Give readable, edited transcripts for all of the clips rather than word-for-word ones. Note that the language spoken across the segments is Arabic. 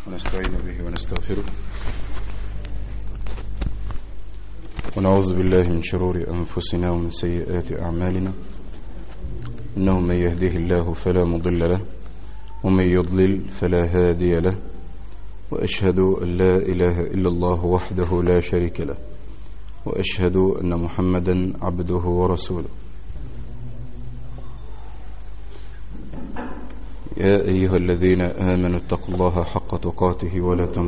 ونستعين به ونستغفره ونعوذ بالله من شرور أنفسنا ومن سيئات أعمالنا. إنه من يهده الله فلا مضل له ومن يضلل فلا هادي له، وأشهد أن لا إله إلا الله وحده لا شريك له، وأشهد أن محمدا عبده ورسوله. يا أيها الذين آمنوا اتقوا الله حق تقاته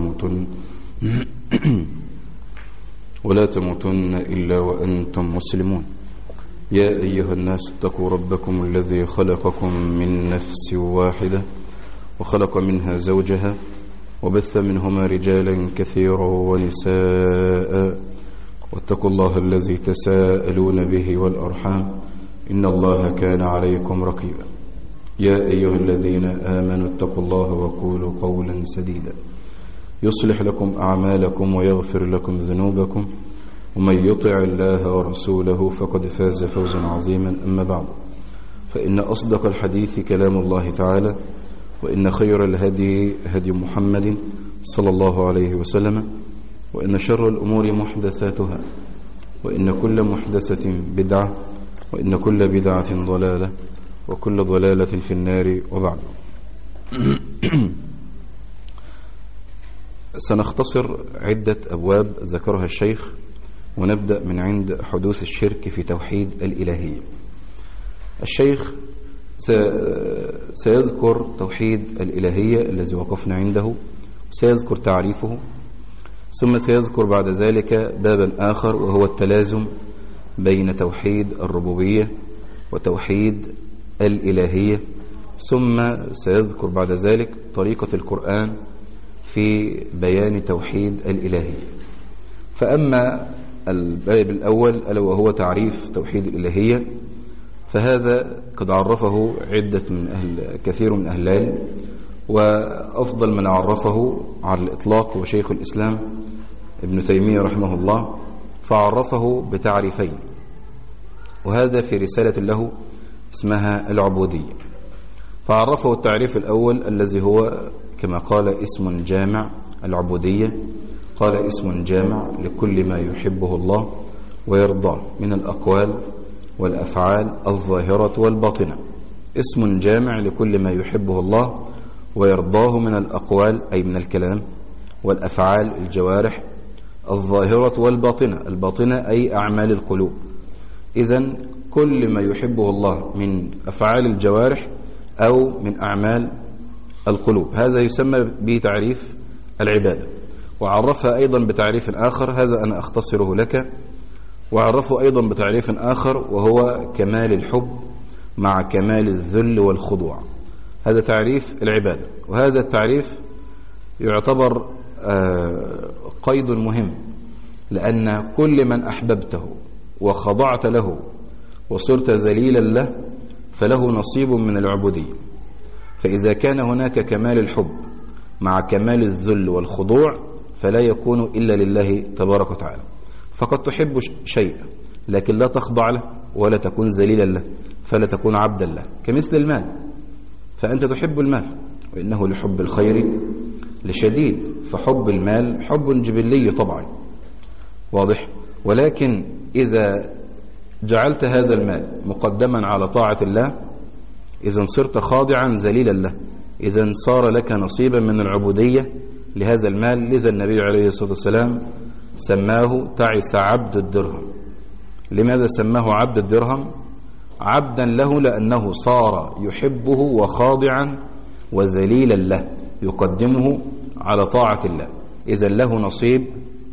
ولا تموتن إلا وأنتم مسلمون. يا أيها الناس اتقوا ربكم الذي خلقكم من نفس واحدة وخلق منها زوجها وبث منهما رجالا كثيرا ونساء، واتقوا الله الذي تساءلون به والأرحام إن الله كان عليكم رقيبا. يا أيها الذين آمنوا اتقوا الله وقولوا قولا سديدا يصلح لكم أعمالكم ويغفر لكم ذنوبكم، ومن يطع الله ورسوله فقد فاز فوزا عظيما. أما بعد، فإن أصدق الحديث كلام الله تعالى، وإن خير الهدي هدي محمد صلى الله عليه وسلم، وإن شر الأمور محدثاتها، وإن كل محدثة بدعة، وإن كل بدعة ضلالة، وكل ضلالة في النار. وبعد، سنختصر عدة أبواب ذكرها الشيخ، ونبدأ من عند حدوث الشرك في توحيد الإلهية. الشيخ سيذكر توحيد الإلهية الذي وقفنا عنده، سيذكر تعريفه، ثم سيذكر بعد ذلك بابا آخر وهو التلازم بين توحيد الربوبية وتوحيد الإلهية، ثم سيذكر بعد ذلك طريقة القرآن في بيان توحيد الإلهية. فأما الباب الأول ألا وهو تعريف توحيد الإلهية، فهذا قد عرفه كثير من أهل العلم، وأفضل من عرفه على الإطلاق هو شيخ الإسلام ابن تيمية رحمه الله، فعرفه بتعريفين، وهذا في رسالة له اسمها العبودية. فعرفه التعريف الأول الذي هو كما قال اسم جامع. العبودية قال اسم جامع لكل ما يحبه الله ويرضاه من الأقوال والأفعال الظاهرة والباطنة. اسم جامع لكل ما يحبه الله ويرضاه من الأقوال أي من الكلام، والأفعال الجوارح الظاهرة والباطنة، الباطنة أي أعمال القلوب. إذن كل ما يحبه الله من أفعال الجوارح أو من أعمال القلوب، هذا يسمى بتعريف العبادة. وعرفها أيضا بتعريف آخر، هذا أنا أختصره لك، وعرفه أيضا بتعريف آخر وهو كمال الحب مع كمال الذل والخضوع. هذا تعريف العبادة، وهذا التعريف يعتبر قيد مهم، لأن كل من أحببته وخضعت له وصرت ذليلا له فله نصيب من العبودية. فإذا كان هناك كمال الحب مع كمال الذل والخضوع فلا يكون إلا لله تبارك وتعالى. فقد تحب شيئا لكن لا تخضع له ولا تكون ذليلا له، فلا تكون عبدا له، كمثل المال. فأنت تحب المال وإنه لحب الخير لشديد، فحب المال حب جبلي طبعا، واضح. ولكن إذا جعلت هذا المال مقدما على طاعة الله إذن صرت خاضعا ذليلا له، إذن صار لك نصيبا من العبودية لهذا المال. لذا النبي عليه الصلاة والسلام سماه تعس عبد الدرهم. لماذا سماه عبد الدرهم؟ عبدا له لأنه صار يحبه وخاضعا وذليلا له، يقدمه على طاعة الله، إذن له نصيب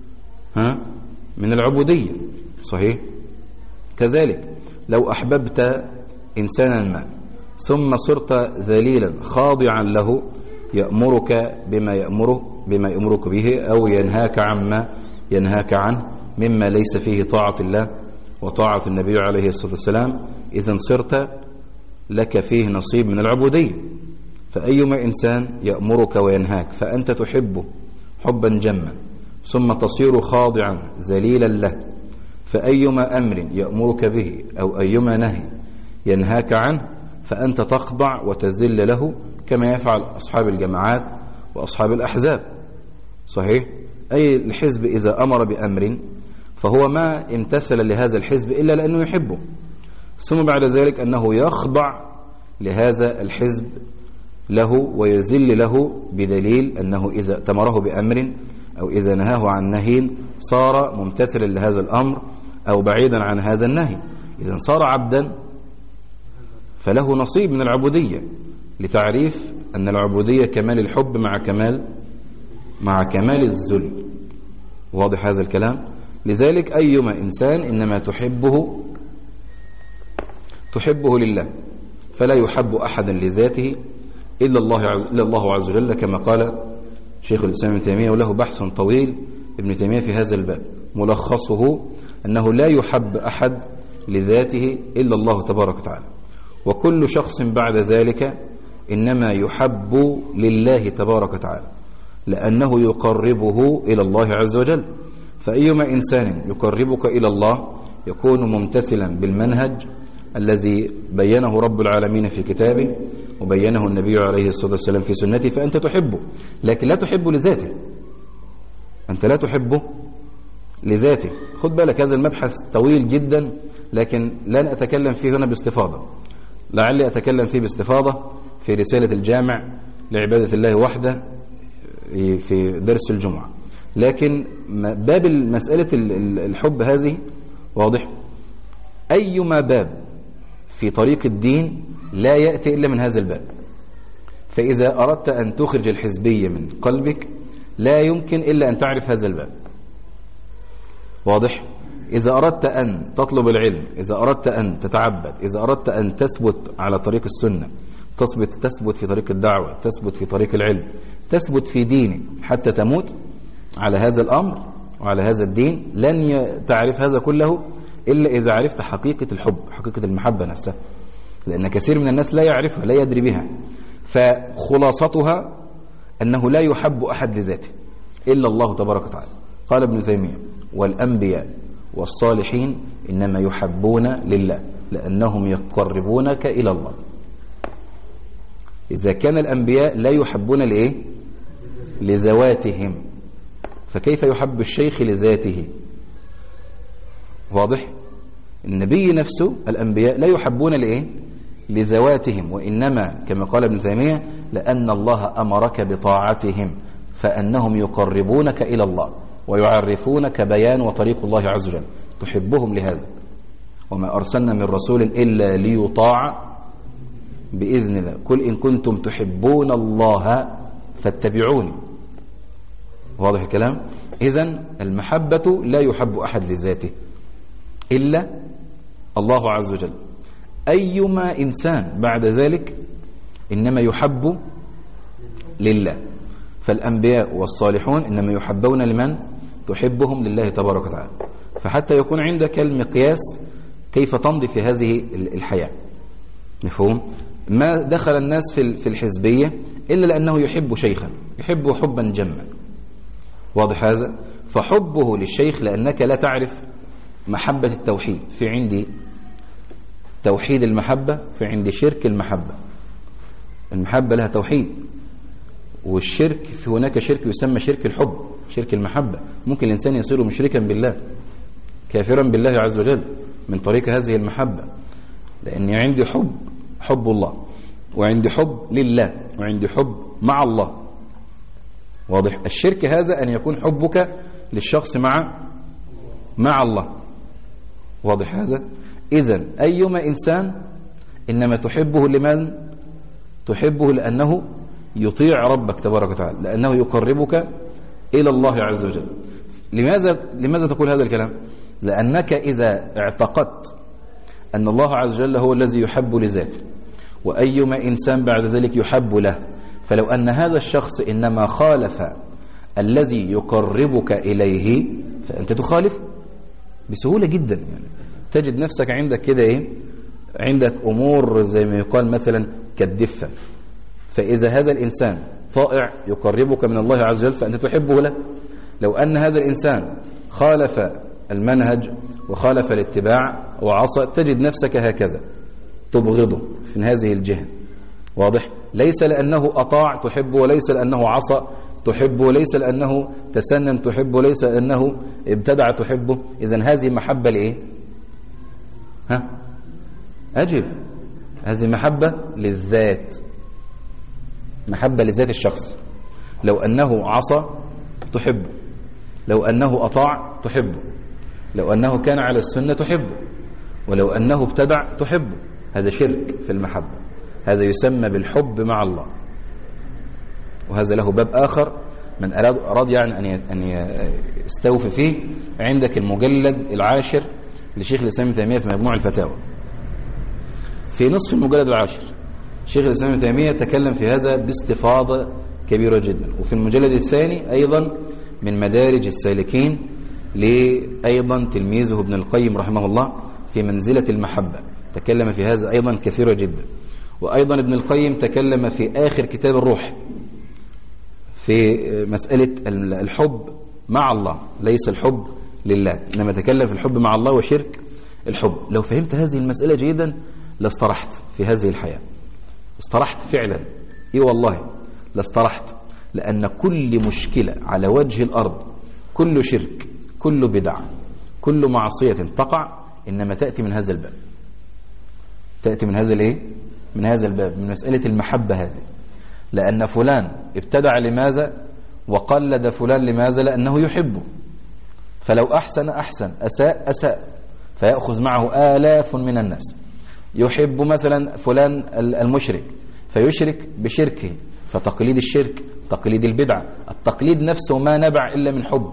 من العبودية. صحيح. كذلك لو أحببت إنسانا ما ثم صرت ذليلا خاضعا له، يأمرك بما يأمرك به أو ينهاك عما ينهاك عنه مما ليس فيه طاعة الله وطاعة النبي عليه الصلاة والسلام، إذن صرت لك فيه نصيب من العبودية. فأيما إنسان يأمرك وينهاك فأنت تحبه حبا جما، ثم تصير خاضعا ذليلا له، فأيما أمر يأمرك به أو أيما نهي ينهاك عنه فأنت تخضع وتذل له، كما يفعل أصحاب الجماعات وأصحاب الأحزاب. صحيح؟ أي الحزب إذا أمر بأمر فهو ما امتثل لهذا الحزب إلا لأنه يحبه، ثم بعد ذلك أنه يخضع لهذا الحزب له ويذل له بدليل أنه إذا تمره بأمر أو إذا نهاه عن نهي صار ممتثلا لهذا الأمر أو بعيدا عن هذا النهي. إذا صار عبدا فله نصيب من العبودية، لتعريف أن العبودية كمال الحب مع كمال الذل. واضح هذا الكلام؟ لذلك أيما إنسان إنما تحبه لله، فلا يحب أحدا لذاته إلا الله عز وجل، كما قال شيخ الإسلام ابن تيمية، وله بحث طويل ابن تيمية في هذا الباب، ملخصه أنه لا يحب أحد لذاته إلا الله تبارك وتعالى، وكل شخص بعد ذلك إنما يحب لله تبارك وتعالى لأنه يقربه إلى الله عز وجل. فأيما إنسان يقربك إلى الله يكون ممتثلا بالمنهج الذي بينه رب العالمين في كتابه وبينه النبي عليه الصلاة والسلام في سنته، فأنت تحبه، لكن لا تحبه لذاته. أنت لا تحبه لذاته. خد بالك هذا المبحث طويل جدا، لكن لن أتكلم فيه هنا باستفاضة، لعلي أتكلم فيه باستفاضة في رسالة الجامع لعبادة الله وحده في درس الجمعة. لكن باب مسألة الحب هذه واضح، أيما باب في طريق الدين لا يأتي إلا من هذا الباب. فإذا أردت أن تخرج الحزبية من قلبك لا يمكن إلا أن تعرف هذا الباب. واضح؟ إذا أردت أن تطلب العلم، إذا أردت أن تتعبد، إذا أردت أن تثبت على طريق السنة، تثبت في طريق الدعوة، تثبت في طريق العلم، تثبت في دينك حتى تموت على هذا الأمر وعلى هذا الدين، لن تعرف هذا كله إلا إذا عرفت حقيقة الحب، حقيقة المحبة نفسها، لأن كثير من الناس لا يعرفها، لا يدري بها. فخلاصتها أنه لا يحب أحد لذاته إلا الله تبارك وتعالى. قال ابن تيمية: والأنبياء والصالحين إنما يحبون لله لأنهم يقربونك إلى الله. إذا كان الأنبياء لا يحبون لإيه؟ لذواتهم، فكيف يحب الشيخ لذاته؟ واضح؟ النبي نفسه، الأنبياء لا يحبون لإيه؟ لذواتهم، وإنما كما قال ابن تيمية: لأن الله أمرك بطاعتهم فأنهم يقربونك إلى الله ويعرفونك بيان وطريق الله عز وجل، تحبهم لهذا. وما أرسلنا من رسول إلا ليطاع بإذن الله، قل إن كنتم تحبون الله فاتبعوني. واضح الكلام؟ إذن المحبة لا يحب أحد لذاته إلا الله عز وجل. أيما إنسان بعد ذلك إنما يحب لله. فالأنبياء والصالحون إنما يحبون لمن؟ تحبهم لله تبارك وتعالى. فحتى يكون عندك المقياس كيف تمضي في هذه الحياة. مفهوم؟ ما دخل الناس في الحزبية إلا لأنه يحب شيخا، يحبه حبا جما. واضح هذا؟ فحبه للشيخ لأنك لا تعرف محبة التوحيد. في عندي توحيد المحبة، في عندي شرك المحبة. المحبة لها توحيد، والشرك في هناك شرك يسمى شرك الحب، شرك المحبة. ممكن الإنسان يصير مشركا بالله، كافرا بالله عز وجل من طريق هذه المحبة، لأني عندي حب الله، وعندي حب لله، وعندي حب مع الله. واضح؟ الشرك هذا أن يكون حبك للشخص مع الله. واضح هذا؟ إذن أيما إنسان إنما تحبه لمن؟ تحبه لأنه يطيع ربك تبارك وتعالى، لأنه يقربك إلى الله عز وجل. لماذا تقول هذا الكلام؟ لأنك إذا اعتقدت أن الله عز وجل هو الذي يحب لذاته، وأيما إنسان بعد ذلك يحب له، فلو أن هذا الشخص إنما خالف الذي يقربك إليه فأنت تخالف بسهولة جدا. يعني تجد نفسك عندك كده إيه؟ عندك أمور زي ما يقال مثلا كالدفة، فإذا هذا الإنسان طائع يقربك من الله عز وجل فأنت تحبه له. لو أن هذا الإنسان خالف المنهج وخالف الاتباع وعصى، تجد نفسك هكذا تبغضه في هذه الجهة. واضح؟ ليس لأنه أطاع تحبه، وليس لأنه عصى تحبه، وليس لأنه تسنن تحبه، وليس لأنه ابتدع تحبه. إذن هذه محبة لإيه؟ أجب، هذه محبة للذات، محبة لذات الشخص. لو أنه عصى تحبه، لو أنه أطاع تحبه، لو أنه كان على السنة تحبه، ولو أنه ابتدع تحبه. هذا شرك في المحبة، هذا يسمى بالحب مع الله، وهذا له باب آخر من أراد يعني أن يستوفي فيه. عندك المجلد العاشر لشيخ الإسلام ابن تيمية في مجموع الفتاوى، في نصف المجلد العاشر شيخ الإسلام ابن تيمية تكلم في هذا باستفاضة كبيرة جدا. وفي المجلد الثاني أيضا من مدارج السالكين لأيضا تلميذه ابن القيم رحمه الله في منزلة المحبة، تكلم في هذا أيضا كثيرا جدا. وأيضا ابن القيم تكلم في آخر كتاب الروح في مسألة الحب مع الله، ليس الحب لله، إنما تكلم في الحب مع الله وشرك الحب. لو فهمت هذه المسألة جيدا لاسترحت في هذه الحياة، استرحت فعلا، إيه والله لاسترحت. لأن كل مشكلة على وجه الأرض، كل شرك، كل بدع، كل معصية تقع إنما تأتي من هذا الباب، تأتي من هذا الإيه؟ من هذا الباب، من مسألة المحبة هذه. لأن فلان ابتدع لماذا؟ وقلد فلان لماذا؟ لأنه يحبه، فلو أحسن أحسن، أساء أساء، فيأخذ معه آلاف من الناس. يحب مثلا فلان المشرك فيشرك بشركه، فتقليد الشرك تقليد البدعة. التقليد نفسه ما نبع إلا من حب،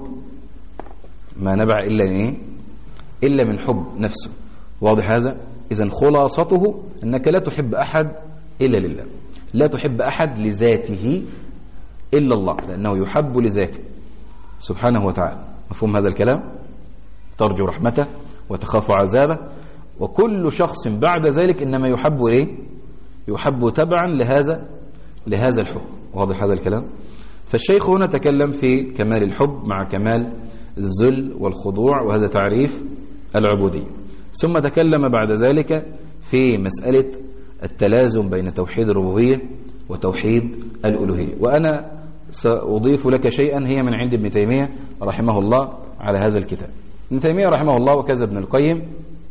ما نبع إلا إيه؟ إلا من حب نفسه. واضح هذا؟ إذن خلاصته أنك لا تحب أحد إلا لله، لا تحب أحد لذاته إلا الله، لأنه يحب لذاته سبحانه وتعالى. مفهوم هذا الكلام؟ ترجو رحمته وتخاف عذابه. وكل شخص بعد ذلك إنما يحب إيه؟ يحب تبعا لهذا الحب. واضح هذا الكلام؟ فالشيخ هنا تكلم في كمال الحب مع كمال الذل والخضوع، وهذا تعريف العبودية. ثم تكلم بعد ذلك في مسألة التلازم بين توحيد الربوبية وتوحيد الألوهية. وأنا سأضيف لك شيئا هي من عند ابن تيمية رحمه الله على هذا الكتاب. ابن تيمية رحمه الله وكذا ابن القيم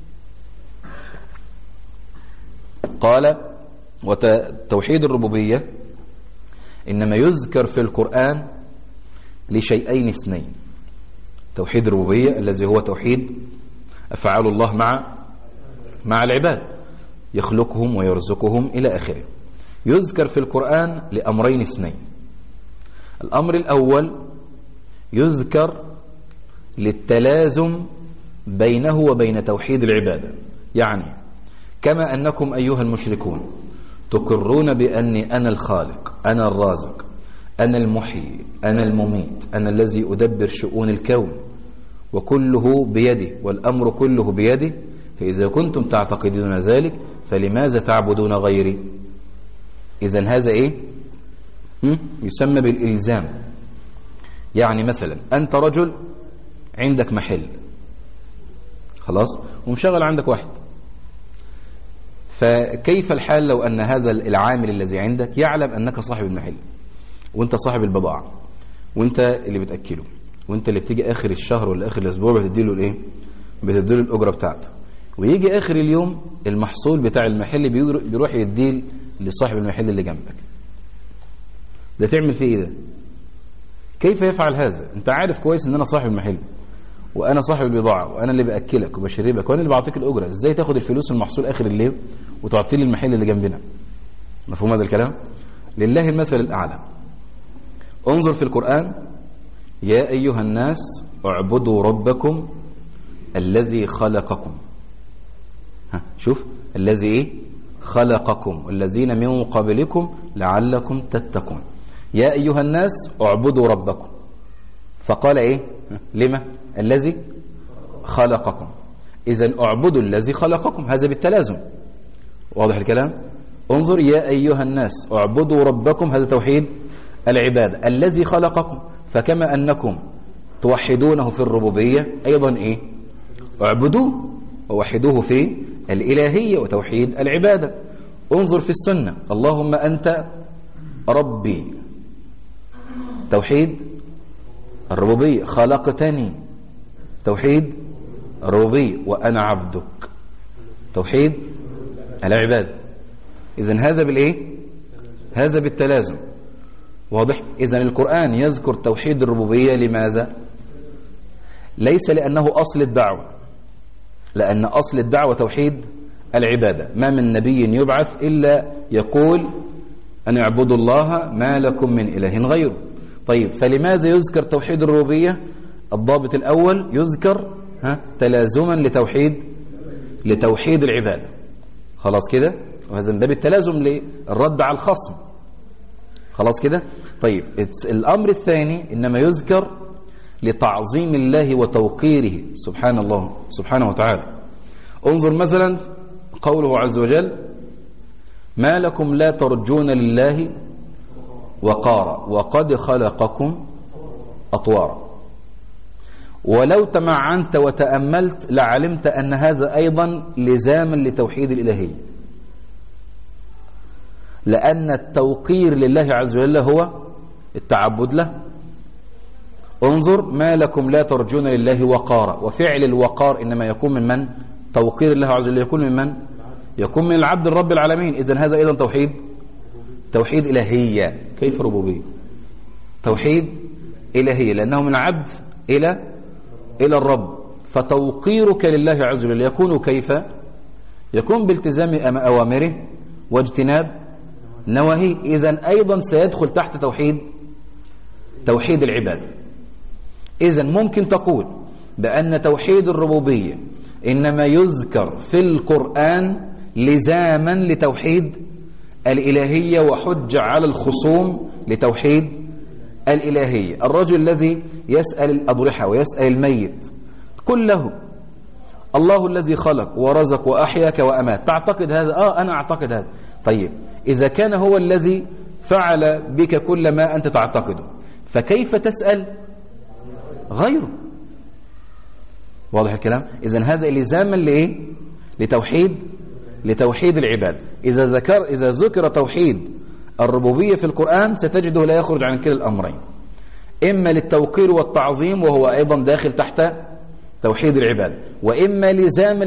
قال: وتوحيد الربوبية إنما يذكر في القرآن لشيئين اثنين. توحيد الربوبية الذي هو توحيد أفعال الله مع العباد، يخلقهم ويرزقهم إلى آخره. يذكر في القرآن لأمرين اثنين. الأمر الأول يذكر للتلازم بينه وبين توحيد العبادة، يعني كما أنكم أيها المشركون تقرون بأني أنا الخالق، أنا الرازق، أنا المحيي، أنا المميت، أنا الذي أدبر شؤون الكون وكله بيدي والأمر كله بيدي، فإذا كنتم تعتقدون ذلك فلماذا تعبدون غيري؟ إذن هذا إيه؟ يسمى بالإلزام. يعني مثلا أنت رجل عندك محل، خلاص، ومشغل عندك واحد، فكيف الحال لو أن هذا العامل الذي عندك يعلم أنك صاحب المحل، وانت صاحب البضاعة، وانت اللي بتأكله، وانت اللي بتيجي آخر الشهر ولا آخر الأسبوع بتديله الإيه؟ بتديله الأجرة بتاعته، ويجي آخر اليوم المحصول بتاع المحل بيروح يديه لصاحب المحل اللي جنبك. ده تعمل فيه إيه ده؟ كيف يفعل هذا؟ انت عارف كويس ان انا صاحب المحل وانا صاحب البضاعة وانا اللي باكلك وبشربك وانا اللي بعطيك الاجره، ازاي تاخد الفلوس المحصول اخر الليل وتعطي لي المحل اللي جنبنا؟ مفهوم هذا الكلام؟ لله المثل الاعلى. انظر في القرآن: يا ايها الناس اعبدوا ربكم الذي خلقكم. شوف، الذي ايه؟ خلقكم والذين من قبلكم لعلكم تتقون. يا أيها الناس اعبدوا ربكم، فقال إيه؟ لما؟ الذي خلقكم. إذن اعبدوا الذي خلقكم، هذا بالتلازم. واضح الكلام؟ انظر: يا أيها الناس اعبدوا ربكم، هذا توحيد العبادة. الذي خلقكم، فكما أنكم توحدونه في الربوبية أيضا إيه؟ اعبدوه ووحدوه في الإلهية وتوحيد العبادة. انظر في السنة: اللهم أنت ربي، توحيد الربوبية. خلقتني، توحيد الربوبية. وأنا عبدك، توحيد العباد. إذن هذا بالإيه؟ هذا بالتلازم. واضح؟ إذن القرآن يذكر توحيد الربوبية لماذا؟ ليس لأنه أصل الدعوة، لأن أصل الدعوة توحيد العبادة. ما من نبي يبعث إلا يقول أن اعبدوا الله ما لكم من إله غيره. طيب فلماذا يذكر توحيد الربوبية؟ الضابط الأول يذكر تلازما لتوحيد العبادة. خلاص كده؟ وهذا من باب التلازم للرد على الخصم. خلاص كده؟ طيب الأمر الثاني إنما يذكر لتعظيم الله وتوقيره سبحان الله سبحانه وتعالى. انظر مثلا قوله عز وجل: ما لكم لا ترجون لله وقارا وقد خلقكم أطوارا. ولو تمعنت وتأملت لعلمت أن هذا أيضا لزاما لتوحيد الإلهية، لأن التوقير لله عز وجل هو التعبد له. انظر: ما لكم لا ترجون لله وقارا. وفعل الوقار إنما يكون من من؟ توقير الله عز وجل يكون من من؟ يكون من العبد الرب العالمين. إذن هذا أيضا توحيد إلهية. كيف ربوبية؟ توحيد إلهية، لأنه من العبد إلى الرب. فتوقيرك لله عز وجل يكون كيف؟ يكون بالتزام أوامره واجتناب نواهيه. إذن أيضا سيدخل تحت توحيد العبادة. إذن ممكن تقول بأن توحيد الربوبية إنما يذكر في القرآن لزاما لتوحيد الإلهية وحجة على الخصوم لتوحيد الإلهية. الرجل الذي يسأل الأضرحة ويسأل الميت كله: الله الذي خلق ورزق وأحياك وأمات، تعتقد هذا؟ أنا أعتقد هذا. طيب إذا كان هو الذي فعل بك كل ما أنت تعتقده، فكيف تسأل غيره؟ واضح الكلام؟ إذن هذا لزاما لإيه؟ لتوحيد العباد. إذا ذكر توحيد الربوبية في القرآن ستجده لا يخرج عن كلا الأمرين: إما للتوقير والتعظيم وهو أيضا داخل تحت توحيد العباد، وإما لزاما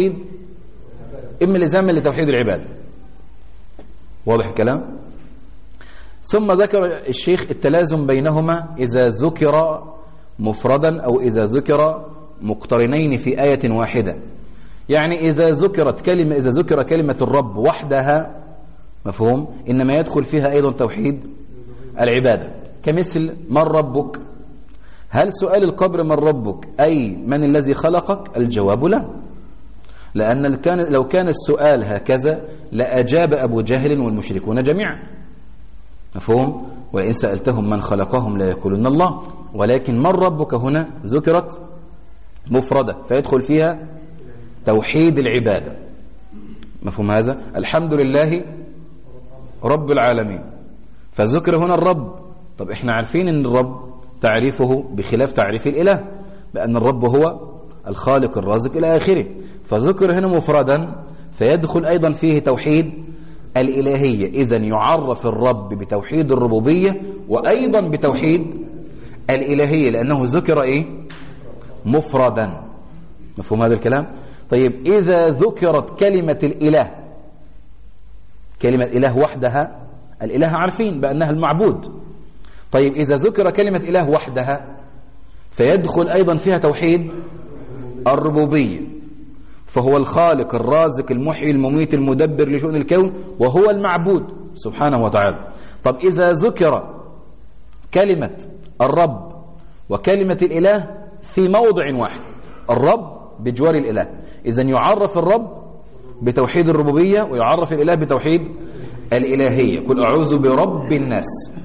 لتوحيد العباد. واضح الكلام؟ ثم ذكر الشيخ التلازم بينهما إذا ذكر مفردا أو إذا ذكر مقترنين في آية واحدة. يعني إذا ذكر كلمة الرب وحدها، مفهوم، إنما يدخل فيها أيضا توحيد العبادة. كمثل: من ربك؟ هل سؤال القبر من ربك أي من الذي خلقك؟ الجواب لا، لأن لو كان السؤال هكذا لأجاب أبو جهل والمشركون جميعا، مفهوم. وإن سألتهم من خلقهم لا يقولون الله. ولكن من ربك هنا ذكرت مفردة فيدخل فيها توحيد العبادة، مفهوم هذا؟ الحمد لله رب العالمين، فذكر هنا الرب. طب احنا عارفين ان الرب تعريفه بخلاف تعريف الإله، بأن الرب هو الخالق الرازق إلى آخره. فذكر هنا مفردا فيدخل أيضا فيه توحيد الإلهية. إذن يعرف الرب بتوحيد الربوبية وأيضا بتوحيد الإلهية، لأنه ذكر مفردا، مفهوم هذا الكلام؟ طيب إذا ذكرت كلمة الإله، كلمة إله وحدها، الإله عارفين بأنها المعبود. طيب إذا ذكر كلمة إله وحدها فيدخل أيضا فيها توحيد الربوبية، فهو الخالق الرازق المحيي المميت المدبر لشؤون الكون وهو المعبود سبحانه وتعالى. طب إذا ذكر كلمة الرب وكلمة الإله في موضع واحد، الرب بجوار الإله، إذن يعرف الرب بتوحيد الربوبية ويعرف الإله بتوحيد الإلهية. قل أعوذ برب الناس،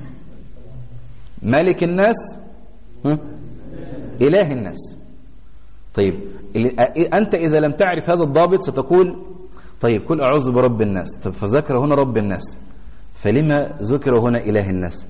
ملك الناس، إله الناس. طيب أنت إذا لم تعرف هذا الضابط ستقول طيب قل أعوذ برب الناس، طب فذكر هنا رب الناس، فلما ذكر هنا إله الناس؟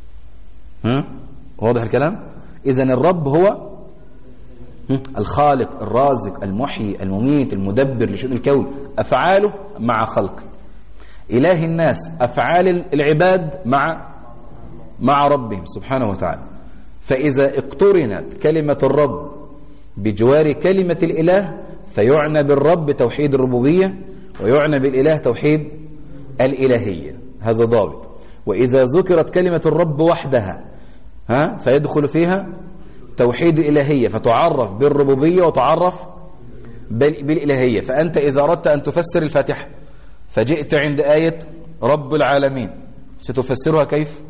واضح الكلام؟ إذن الرب هو الخالق الرازق المحيي المميت المدبر لشؤون الكون، أفعاله مع خلقه. إله الناس أفعال العباد مع ربهم سبحانه وتعالى. فإذا اقترنت كلمة الرب بجوار كلمة الإله فيعنى بالرب توحيد الربوبية ويعنى بالإله توحيد الإلهية، هذا ضابط. وإذا ذكرت كلمة الرب وحدها فيدخل فيها توحيد الإلهية فتعرف بالربوبية وتعرف بالإلهية. فأنت إذا أردت أن تفسر الفاتحة فجئت عند آية رب العالمين ستفسرها كيف؟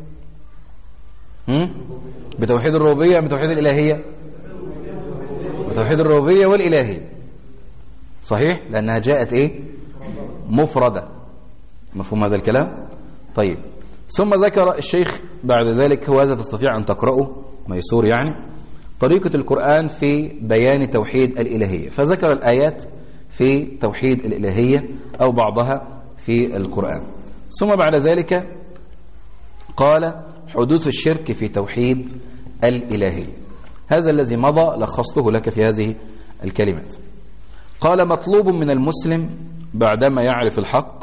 بتوحيد الربوبية أم بتوحيد الإلهية؟ بتوحيد الربوبية والإلهية، صحيح؟ لأنها جاءت إيه؟ مفردة. مفهوم هذا الكلام؟ طيب، ثم ذكر الشيخ بعد ذلك، هو هذا تستطيع أن تقرأه ميسور يعني، طريقة القرآن في بيان توحيد الإلهية، فذكر الآيات في توحيد الإلهية أو بعضها في القرآن. ثم بعد ذلك قال حدوث الشرك في توحيد الإلهية، هذا الذي مضى لخصته لك في هذه الكلمات. قال مطلوب من المسلم بعدما يعرف الحق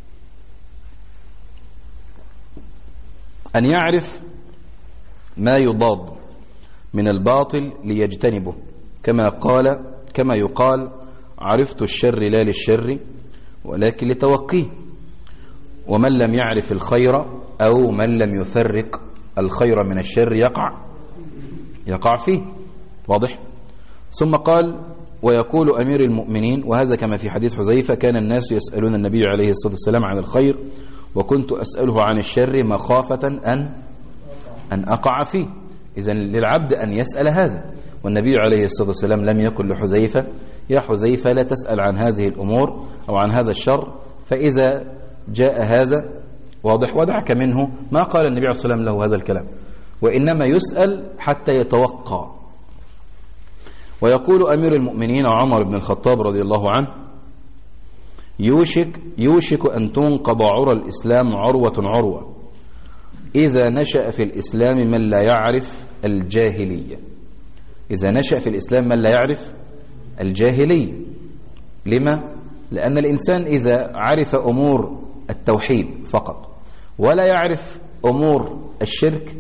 أن يعرف ما يضاد من الباطل ليجتنبه، كما يقال عرفت الشر لا للشر ولكن لتوقيه. ومن لم يعرف الخير أو من لم يفرق الخير من الشر يقع فيه، واضح؟ ثم قال ويقول أمير المؤمنين، وهذا كما في حديث حذيفة كان الناس يسألون النبي عليه الصلاة والسلام عن الخير وكنت أسأله عن الشر مخافة أن أقع فيه. إذن للعبد أن يسأل هذا، والنبي عليه الصلاة والسلام لم يقل لحذيفة يا حذيفة لا تسأل عن هذه الأمور أو عن هذا الشر، فإذا جاء هذا واضح ودعك منه، ما قال النبي عليه الصلاة والسلام له هذا الكلام، وإنما يسأل حتى يتوقع. ويقول أمير المؤمنين عمر بن الخطاب رضي الله عنه يوشك أن تنقض عرى الإسلام عروة إذا نشأ في الإسلام من لا يعرف الجاهلية. إذا نشأ في الإسلام من لا يعرف الجاهلية. لما؟ لأن الإنسان إذا عرف أمور التوحيد فقط ولا يعرف أمور الشرك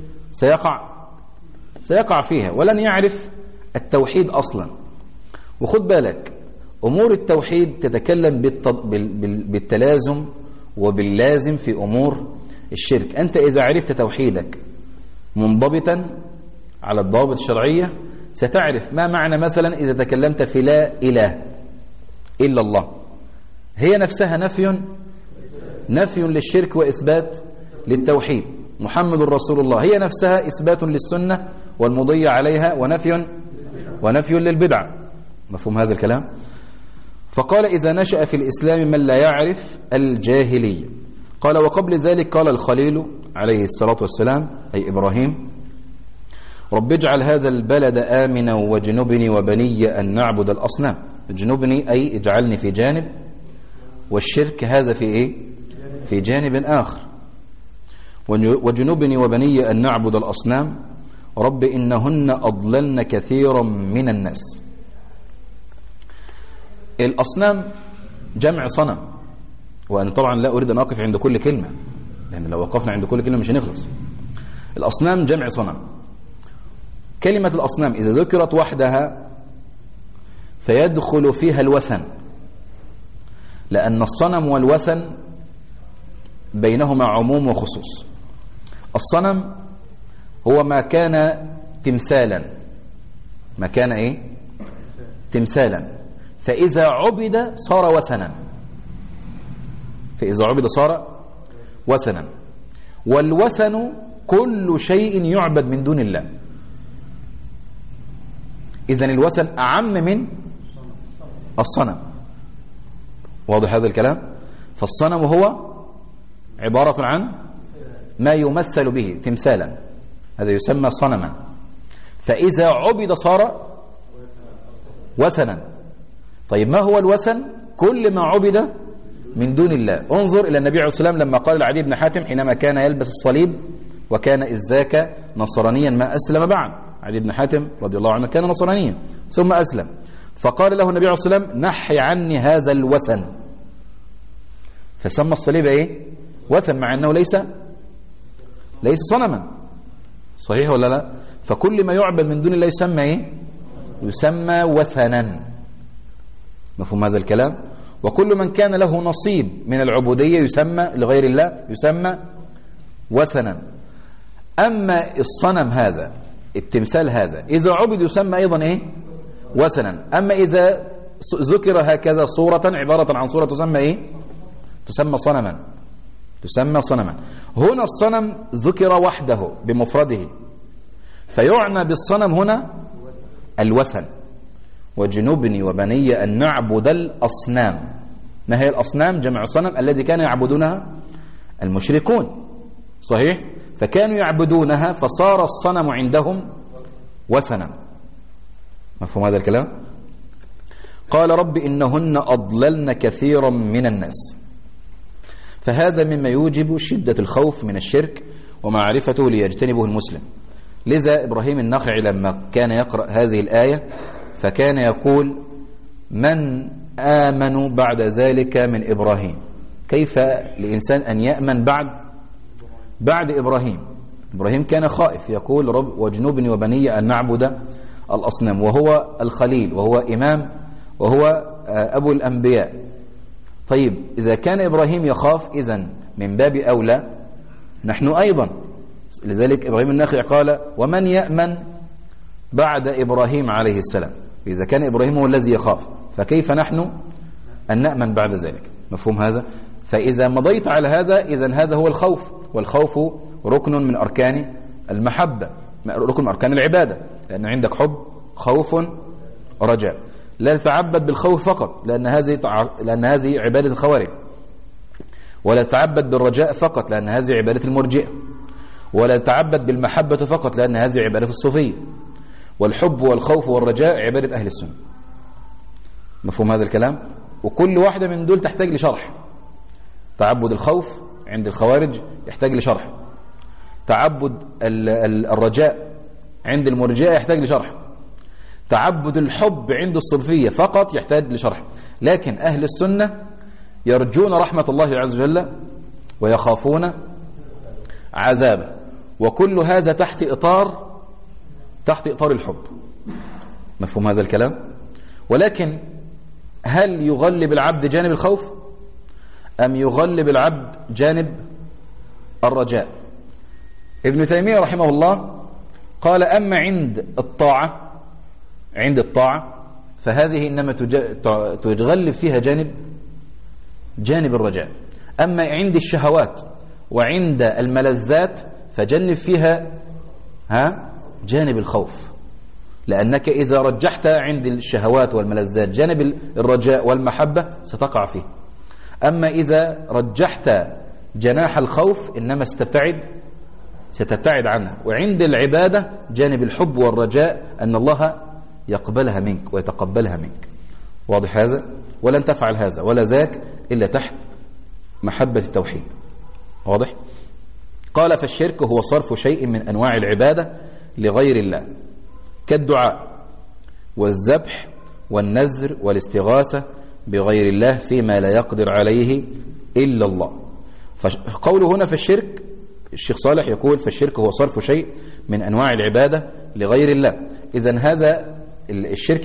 سيقع فيها ولن يعرف التوحيد أصلا. وخد بالك أمور التوحيد تتكلم بالتلازم وباللازم في أمور الشرك. أنت إذا عرفت توحيدك منضبطا على الضوابط الشرعية ستعرف ما معنى مثلا إذا تكلمت في لا إله إلا الله، هي نفسها نفي للشرك وإثبات للتوحيد. محمد رسول الله هي نفسها إثبات للسنة والمضي عليها ونفي للبدع. مفهوم هذا الكلام؟ فقال إذا نشأ في الإسلام من لا يعرف الجاهلية. قال وقبل ذلك قال الخليل عليه الصلاة والسلام أي إبراهيم رب اجعل هذا البلد آمنا واجنبني وبني أن نعبد الأصنام. اجنبني أي اجعلني في جانب، والشرك هذا في إيه؟ في جانب آخر. وجنبني وبني أن نعبد الأصنام رب إنهن أضللن كثيرا من الناس. الأصنام جمع صنم، وأنا طبعا لا أريد أن أقف عند كل كلمة لأن لو وقفنا عند كل كلمة مش هنخلص. الأصنام جمع صنم. كلمة الأصنام إذا ذكرت وحدها فيدخل فيها الوثن، لأن الصنم والوثن بينهما عموم وخصوص. الصنم هو ما كان تمثالا، ما كان إيه؟ تمثالا، فإذا عبد صار وثنا، فإذا عبد صار وثنا. والوثن كل شيء يعبد من دون الله. إذن الوثن أعم من الصنم. واضح هذا الكلام؟ فالصنم هو عبارة عن ما يمثل به تمثالا، هذا يسمى صنما. فإذا عبد صار وثنا. طيب ما هو الوثن؟ كل ما عبد من دون الله. انظر إلى النبي عليه الصلاة والسلام لما قال لعدي بن حاتم حينما كان يلبس الصليب وكان إذ ذاك نصرانيا ما أسلم بعد. عدي بن حاتم رضي الله عنه كان نصرانيا ثم أسلم، فقال له النبي عليه الصلاة والسلام نحي عني هذا الوثن. فسمى الصليب ايه؟ وثن، مع انه ليس صنما. صحيح ولا لا؟ فكل ما يعبد من دون الله يسمى ايه؟ يسمى وثنا. مفهوم هذا الكلام؟ وكل من كان له نصيب من العبودية يسمى لغير الله يسمى وثنا. أما الصنم هذا، التمثال هذا، إذا عبد يسمى أيضا إيه؟ وثنا. أما إذا ذكر هكذا صورة عبارة عن صورة تسمى إيه؟ تسمى صنما. تسمى صنما. هنا الصنم ذكر وحده بمفرده، فيعنى بالصنم هنا الوثن. وجنوبني وبني أن نعبد الأصنام. ما هي الأصنام؟ جمع صنم الذي كان يعبدونها المشركون. صحيح؟ فكانوا يعبدونها فصار الصنم عندهم وثنا. مفهوم هذا الكلام؟ قال رب إنهن أضللن كثيرا من الناس. فهذا مما يوجب شدة الخوف من الشرك ومعرفته ليجتنبه المسلم. لذا إبراهيم النخعي لما كان يقرأ هذه الآية فكان يقول من آمن بعد ذلك من إبراهيم. كيف لإنسان أن يأمن بعد إبراهيم؟ إبراهيم كان خائف، يقول رب واجنبني وبني أن نعبد الأصنام، وهو الخليل وهو إمام وهو أبو الأنبياء. طيب إذا كان إبراهيم يخاف إذن من باب أولى نحن أيضا. لذلك إبراهيم النخعي قال ومن يأمن بعد إبراهيم عليه السلام. إذا كان إبراهيم هو الذي يخاف فكيف نحن أن نأمن بعد ذلك؟ مفهوم هذا؟ فإذا مضيت على هذا إذن هذا هو الخوف، والخوف ركن من أركان المحبة، ركن من أركان العبادة، لأن عندك حب خوف رجاء. لا تتعبد بالخوف فقط لأن هذه عبادة الخوارج، ولا تتعبد بالرجاء فقط لأن هذه عبادة المرجئة، ولا تتعبد بالمحبة فقط لأن هذه عبادة الصوفية. والحب والخوف والرجاء عبادة أهل السنة. مفهوم هذا الكلام؟ وكل واحدة من دول تحتاج لشرح. تعبد الخوف عند الخوارج يحتاج لشرح. تعبد الرجاء عند المرجئة يحتاج لشرح. تعبد الحب عند الصوفية فقط يحتاج لشرح. لكن أهل السنة يرجون رحمة الله عز وجل ويخافون عذابه، وكل هذا تحت إطار الحب. مفهوم هذا الكلام؟ ولكن هل يغلب العبد جانب الخوف أم يغلب العبد جانب الرجاء؟ ابن تيمية رحمه الله قال أما عند الطاعة فهذه إنما تغلب فيها جانب الرجاء. أما عند الشهوات وعند الملذات فجنب فيها جانب الخوف، لأنك إذا رجحت عند الشهوات والملذات جانب الرجاء والمحبة ستقع فيه. أما إذا رجحت جناح الخوف إنما ستبتعد عنها. وعند العبادة جانب الحب والرجاء أن الله يقبلها منك ويتقبلها منك. واضح هذا؟ ولن تفعل هذا ولا ذاك إلا تحت محبة التوحيد. واضح؟ قال فالشرك هو صرف شيء من أنواع العبادة لغير الله كالدعاء والذبح والنذر والاستغاثة بغير الله فيما لا يقدر عليه إلا الله. فقوله هنا في الشرك، الشيخ صالح يقول فالشرك هو صرف شيء من أنواع العبادة لغير الله. إذن هذا الشرك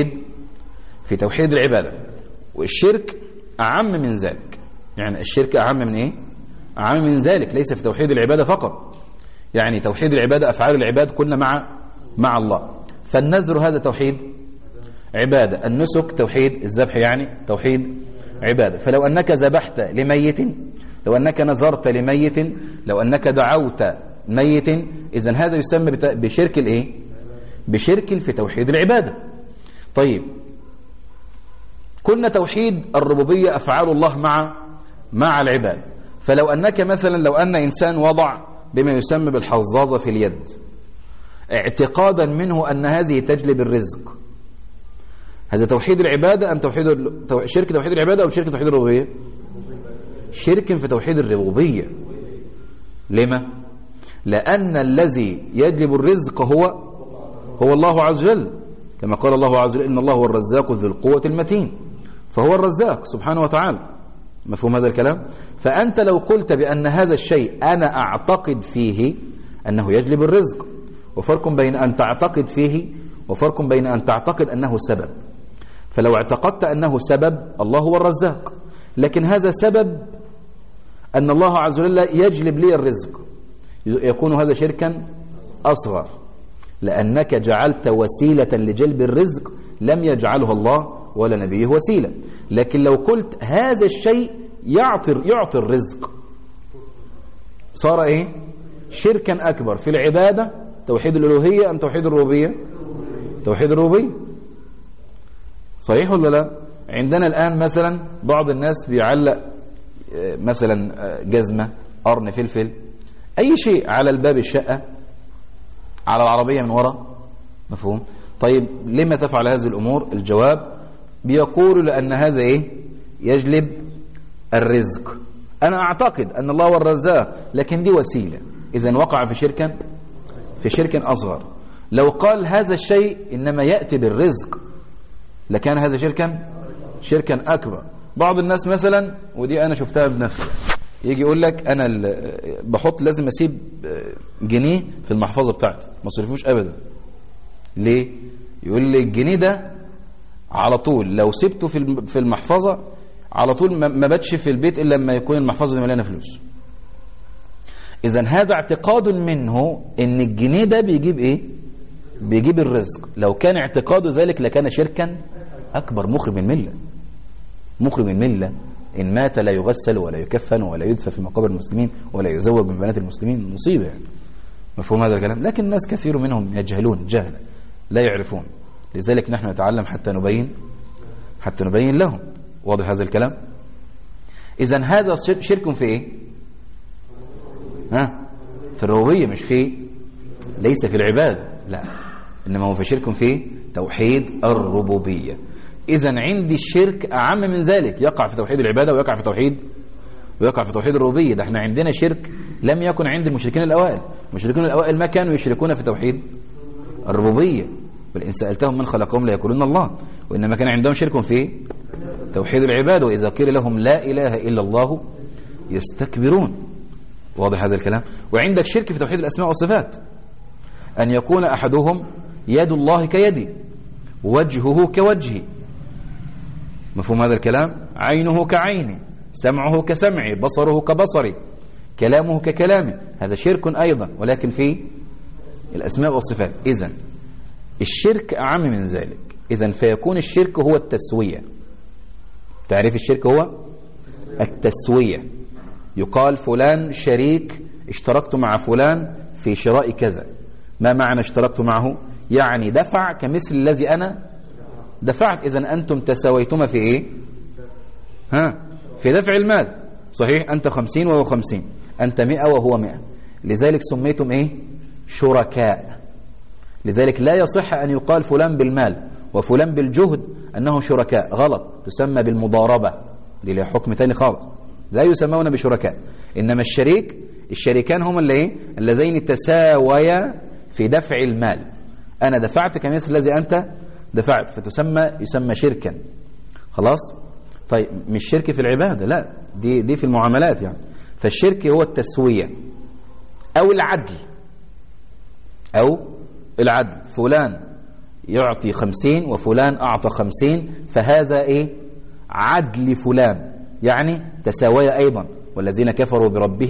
في توحيد العبادة. والشرك أعم من ذلك، يعني الشرك أعم من إيه؟ أعم من ذلك، ليس في توحيد العبادة فقط. يعني توحيد العبادة أفعال العباد كلنا مع الله. فالنذر هذا توحيد عبادة، النسك توحيد، الذبح يعني توحيد عبادة. فلو أنك ذبحت لميت، لو أنك نذرت لميت، لو أنك دعوت ميت، إذن هذا يسمى بشرك الإيه؟ بشرك في توحيد العبادة. طيب كنا توحيد الربوبية أفعال الله مع العباد. فلو أنك مثلا لو أن إنسان وضع بما يسمى بالحظاظة في اليد اعتقادا منه أن هذه تجلب الرزق، هذا توحيد العبادة أم شرك توحيد العبادة أو شرك توحيد الربوبية؟ شرك في توحيد الربوبية. لما؟ لأن الذي يجلب الرزق هو الله عز وجل، كما قال الله عز وجل إن الله هو الرزاق ذو القوة المتين، فهو الرزاق سبحانه وتعالى. مفهوم هذا الكلام؟ فأنت لو قلت بأن هذا الشيء أنا أعتقد فيه أنه يجلب الرزق، وفرق بين أن تعتقد فيه وفرق بين أن تعتقد أنه سبب. فلو اعتقدت أنه سبب، الله هو الرزاق، لكن هذا سبب أن الله عز وجل يجلب لي الرزق، يكون هذا شركا أصغر، لأنك جعلت وسيلة لجلب الرزق لم يجعله الله ولا نبيه وسيلة. لكن لو قلت هذا الشيء يعطي الرزق، صار إيه؟ شركا أكبر في العبادة. توحيد الألوهية أم توحيد الربوبية؟ توحيد الربوبية، صحيح ولا لا؟ عندنا الآن مثلا بعض الناس بيعلق مثلا جزمة، قرن فلفل، أي شيء على الباب الشقة، على العربية من وراء، مفهوم؟ طيب لما تفعل هذه الأمور؟ الجواب بيقول لأن هذا إيه؟ يجلب الرزق. أنا أعتقد أن الله هو الرزاق، لكن دي وسيلة، إذن وقع في شرك أصغر. لو قال هذا الشيء إنما يأتي بالرزق لكان هذا شركا أكبر. بعض الناس مثلا، ودي أنا شفتها بنفسي، يجي يقول لك أنا بحط لازم أسيب جنيه في المحفظة بتاعتي ما صرفوش أبدا. ليه؟ يقول لي الجنيه ده على طول لو سبته في المحفظة على طول ما باتش في البيت إلا لما يكون المحفظة دي مليانة فلوس. إذن هذا اعتقاد منه إن الجنيه ده بيجيب إيه؟ بيجيب الرزق. لو كان اعتقاد ذلك لكان شركا أكبر، مخرج من ملة. إن مات لا يغسل ولا يكفن ولا يدفن في مقابر المسلمين ولا يزوج من بنات المسلمين، مصيبة يعني. مفهوم هذا الكلام؟ لكن الناس كثير منهم يجهلون جهلا، لا يعرفون، لذلك نحن نتعلم حتى نبين لهم. واضح هذا الكلام؟ إذن هذا شرك في إيه؟ في الربوبية، مش ليس في العبادة، لا، إنما هو في شرك في توحيد الربوبية. إذن عندي الشرك أعم من ذلك، يقع في توحيد العبادة ويقع في توحيد الربوبية. ده احنا عندنا شرك لم يكن عند المشركين الأوائل. المشركين الأوائل ما كانوا يشركون في توحيد الربوبية، بل إن سألتهم من خلقهم ليقولون الله، وإنما كان عندهم شرك في توحيد العبادة، وإذا قيل لهم لا إله إلا الله يستكبرون. واضح هذا الكلام؟ وعندك شرك في توحيد الأسماء والصفات، أن يكون أحدهم يد الله كيدي، وجهه كوجهي، مفهوم هذا الكلام؟ عينه كعيني، سمعه كسمعي، بصره كبصري، كلامه ككلامي. هذا شرك أيضا، ولكن في الأسماء والصفات. إذن الشرك أعم من ذلك. إذن فيكون الشرك هو التسوية. تعريف الشرك هو التسوية. يقال فلان شريك، اشتركت مع فلان في شراء كذا. ما معنى اشتركت معه؟ يعني دفع كمثل الذي أنا دفعت. إذن أنتم تساويتما في إيه؟ في دفع المال، صحيح؟ أنت 50 وهو 50، أنت 100 وهو 100، لذلك سميتم إيه؟ شركاء. لذلك لا يصح أن يقال فلان بالمال وفلان بالجهد أنهم شركاء، غلط، تسمى بالمضاربة، دي لها حكم تاني خالص، لا يسمون بشركاء. إنما الشريكان هم اللذين تساويا في دفع المال. أنا دفعت كمثل الذي أنت دفعت، يسمى شركا. خلاص؟ طيب مش شرك في العبادة، لا، دي في المعاملات يعني. فالشرك هو التسوية أو العدل، فلان يعطي 50 وفلان أعطى 50، فهذا إيه؟ عدل فلان، يعني تساويا أيضا. والذين كفروا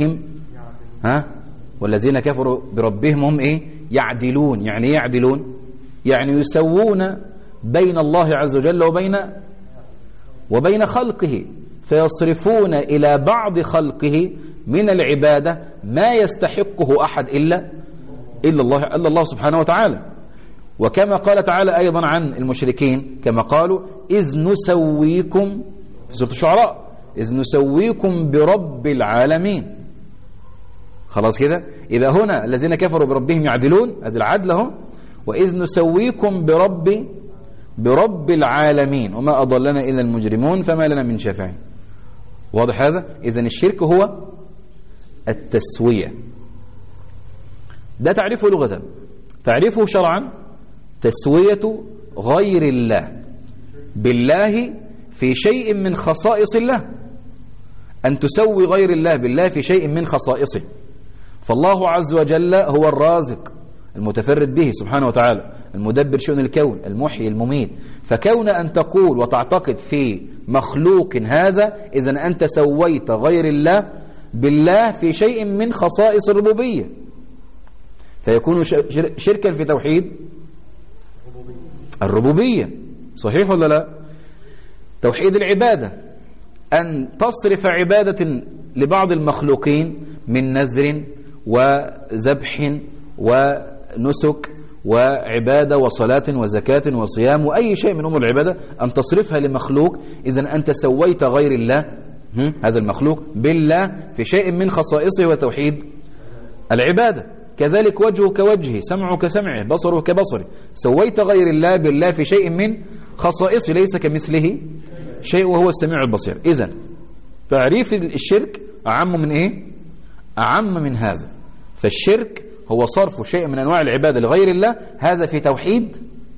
بربهم هم إيه؟ يعدلون. يعني إيه يعدلون؟ يعني يسوون بين الله عز وجل وبين خلقه، فيصرفون إلى بعض خلقه من العبادة ما يستحقه أحد إلا الله سبحانه وتعالى. وكما قال تعالى أيضا عن المشركين، كما قالوا إذ نسويكم في سورة الشعراء، إذ نسويكم برب العالمين. خلاص كده؟ إذا هنا الذين كفروا بربهم يعدلون، هذا العدل اهو. وإذ نسويكم برب العالمين وما أضلنا إلا المجرمون فما لنا من شافعين. واضح هذا؟ إذن الشرك هو التسوية. ده تعريفه لغة. تعريفه شرعا تسوية غير الله بالله في شيء من خصائص الله. أن تسوي غير الله بالله في شيء من خصائصه. فالله عز وجل هو الرازق المتفرد به سبحانه وتعالى، المدبر شؤون الكون، المحيي المميت. فكون أن تقول وتعتقد في مخلوق هذا، إذن أنت سويت غير الله بالله في شيء من خصائص الربوبية، فيكون شركا في توحيد الربوبية. صحيح ولا لا؟ توحيد العبادة، أن تصرف عبادة لبعض المخلوقين من نذر وذبح ونسك وعبادة وصلاة وزكاة وصيام وأي شيء من أمور العبادة، أن تصرفها لمخلوق، إذن أنت سويت غير الله هذا المخلوق بالله في شيء من خصائصه وتوحيد العبادة. كذلك وجهه كوجهه، سمعه كسمعه، بصره كبصره، سويت غير الله بالله في شيء من خصائصه، ليس كمثله شيء وهو السميع البصير. إذن تعريف الشرك أعم من إيه؟ أعم من هذا. فالشرك هو صرف شيء من أنواع العبادة لغير الله، هذا في توحيد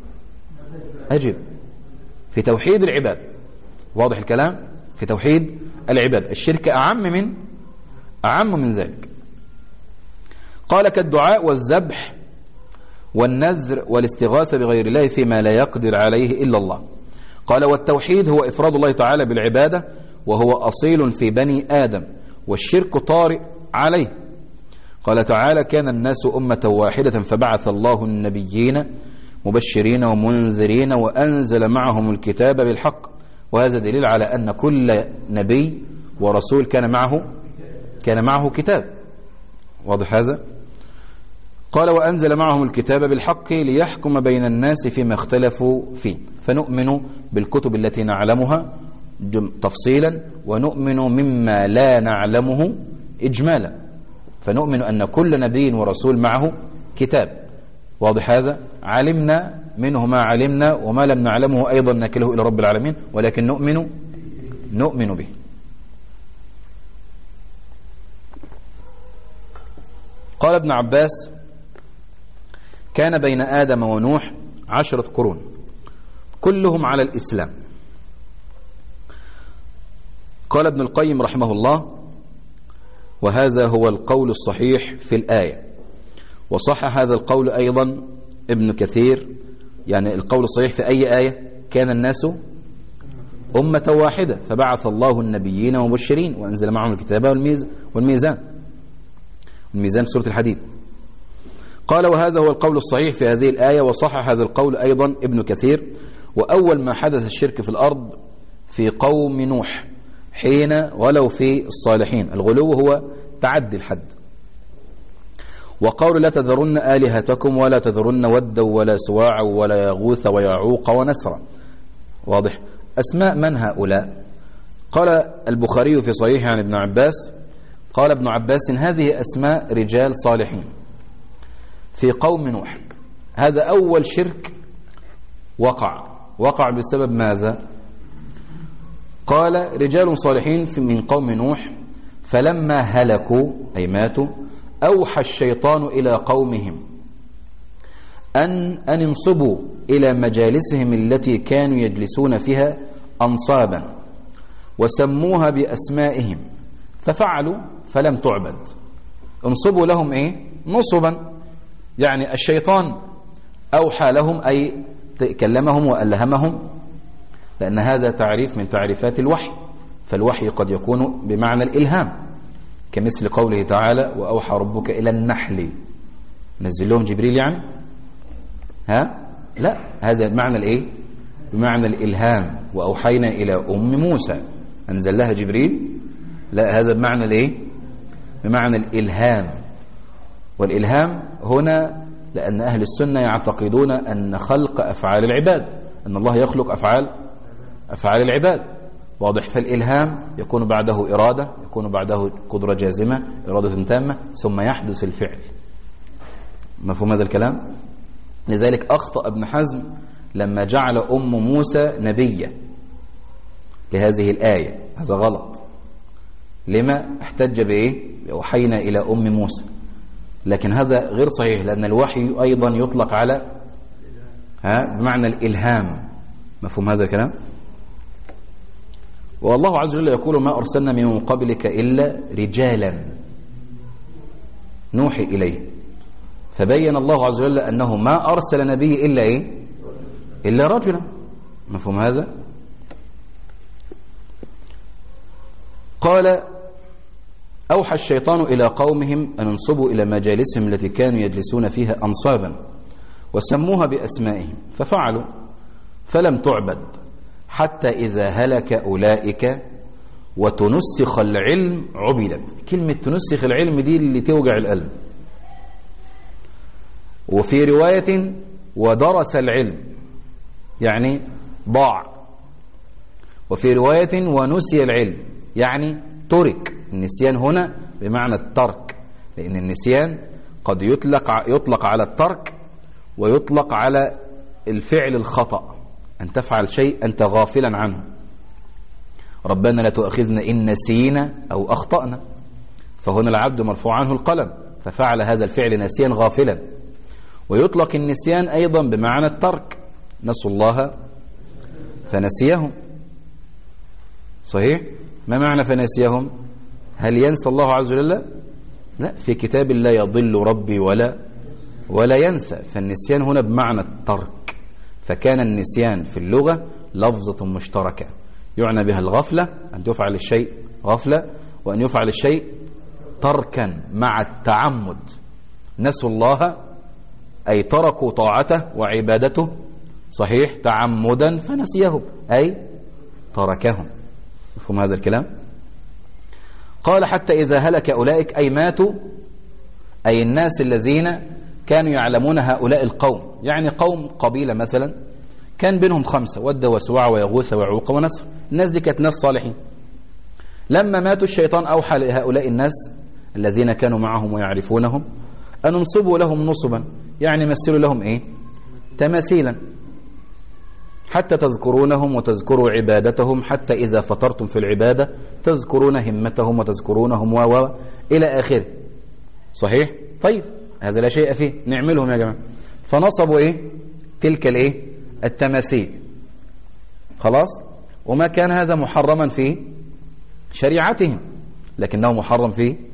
أجب، في توحيد العبادة. واضح الكلام؟ في توحيد العبادة. الشرك أعم من ذلك. قال كالدعاء والذبح والنذر والاستغاثة بغير الله فيما لا يقدر عليه إلا الله. قال والتوحيد هو إفراد الله تعالى بالعبادة، وهو أصيل في بني آدم، والشرك طارئ عليه. قال تعالى كان الناس أمة واحدة فبعث الله النبيين مبشرين ومنذرين وأنزل معهم الكتاب بالحق. وهذا دليل على أن كل نبي ورسول كان معه كتاب. واضح هذا؟ قال وأنزل معهم الكتاب بالحق ليحكم بين الناس فيما اختلفوا فيه. فنؤمن بالكتب التي نعلمها تفصيلا، ونؤمن مما لا نعلمه إجمالا. فنؤمن أن كل نبي ورسول معه كتاب. واضح هذا؟ علمنا منه ما علمنا، وما لم نعلمه أيضا نكله إلى رب العالمين، ولكن نؤمن به. قال ابن عباس كان بين آدم ونوح 10 قرون كلهم على الإسلام. قال ابن القيم رحمه الله وهذا هو القول الصحيح في الآية، وصح هذا القول أيضا ابن كثير. يعني القول الصحيح في أي آية؟ كان الناس أمة واحدة فبعث الله النبيين ومبشرين وأنزل معهم الكتاب والميزان في سورة الحديد. قال وهذا هو القول الصحيح في هذه الآية، وصح هذا القول أيضا ابن كثير. وأول ما حدث الشرك في الأرض في قوم نوح حين ولو في الصالحين. الغلو هو تعدي الحد. وقول لا تذرن آلهتكم ولا تذرن ودا ولا سواع ولا يغوث ويعوق ونسرا. واضح؟ أسماء من هؤلاء؟ قال البخاري في صحيح عن ابن عباس قال ابن عباس هذه أسماء رجال صالحين في قوم نوح. هذا أول شرك وقع بسبب ماذا؟ قال رجال صالحين من قوم نوح فلما هلكوا أي ماتوا أوحى الشيطان إلى قومهم أن انصبوا إلى مجالسهم التي كانوا يجلسون فيها أنصابا وسموها بأسمائهم ففعلوا فلم تعبد. انصبوا لهم إيه؟ نصبا، يعني الشيطان أوحى لهم أي كلمهم وألهمهم، لأن هذا تعريف من تعريفات الوحي. فالوحي قد يكون بمعنى الإلهام، كمثل قوله تعالى وأوحى ربك إلى النحل. نزل لهم جبريل يعني؟ لا، هذا بمعنى الإيه؟ بمعنى الإلهام. وأوحينا إلى أم موسى أنزل لها جبريل. لا، هذا بمعنى الإيه؟ بمعنى الإلهام. والإلهام هنا لأن أهل السنة يعتقدون أن خلق أفعال العباد، أن الله يخلق أفعال العباد. واضح؟ فالإلهام يكون بعده إرادة، يكون بعده قدرة جازمة، إرادة تامة، ثم يحدث الفعل. مفهوم هذا الكلام؟ لذلك أخطأ ابن حزم لما جعل أم موسى نبية لهذه الآية. هذا غلط. لما؟ احتج بإيه؟ أوحينا إلى أم موسى. لكن هذا غير صحيح، لأن الوحي أيضا يطلق على بمعنى الإلهام. مفهوم هذا الكلام؟ والله عز وجل يقول ما أرسلنا من قبلك إلا رجالا نوحي إليه. فبين الله عز وجل أنه ما أرسل نبي إلا إيه؟ إلا رجلا. مفهوم هذا؟ قال أوحى الشيطان إلى قومهم أن انصبوا إلى مجالسهم التي كانوا يجلسون فيها أنصابا وسموها بأسمائهم ففعلوا فلم تعبد حتى إذا هلك أولئك وتنسخ العلم عبدت. كلمة تنسخ العلم دي اللي توجع القلب. وفي رواية ودرس العلم يعني ضاع. وفي رواية ونسي العلم يعني ترك. النسيان هنا بمعنى الترك، لأن النسيان قد يطلق على الترك ويطلق على الفعل الخطأ، أن تفعل شيء أنت غافلا عنه. ربنا لا تؤاخذنا إن نسينا أو أخطأنا، فهنا العبد مرفوع عنه القلم ففعل هذا الفعل نسيا غافلا. ويطلق النسيان أيضا بمعنى الترك، نسوا الله فنسيهم. صحيح؟ ما معنى فنسيهم؟ هل ينسى الله عز وجل؟ لا، في كتاب لا يضل ربي ولا ينسى. فالنسيان هنا بمعنى الترك. فكان النسيان في اللغة لفظة مشتركة يعنى بها الغفلة، أن تفعل الشيء غفلة، وأن يفعل الشيء تركا مع التعمد. نسوا الله أي تركوا طاعته وعبادته، صحيح، تعمدا فنسيهم أي تركهم. مفهوم هذا الكلام؟ قال حتى إذا هلك أولئك أي ماتوا، أي الناس الذين كانوا يعلمون هؤلاء القوم، يعني قوم قبيلة مثلا كان بينهم 5 ود وسواع ويغوث ويعوق ونسر. الناس دي كانت ناس صالحين. لما ماتوا الشيطان أوحى لهؤلاء الناس الذين كانوا معهم ويعرفونهم أن انصبوا لهم نصبا، يعني مثلوا لهم إيه؟ تماثيلا، حتى تذكرونهم وتذكروا عبادتهم، حتى إذا فطرتم في العبادة تذكرون همتهم وتذكرونهم إلى آخره. صحيح؟ طيب هذا لا شيء فيه، نعملهم يا جماعة. فنصبوا إيه؟ تلك الإيه؟ التماثيل. خلاص؟ وما كان هذا محرما في شريعتهم، لكنه محرم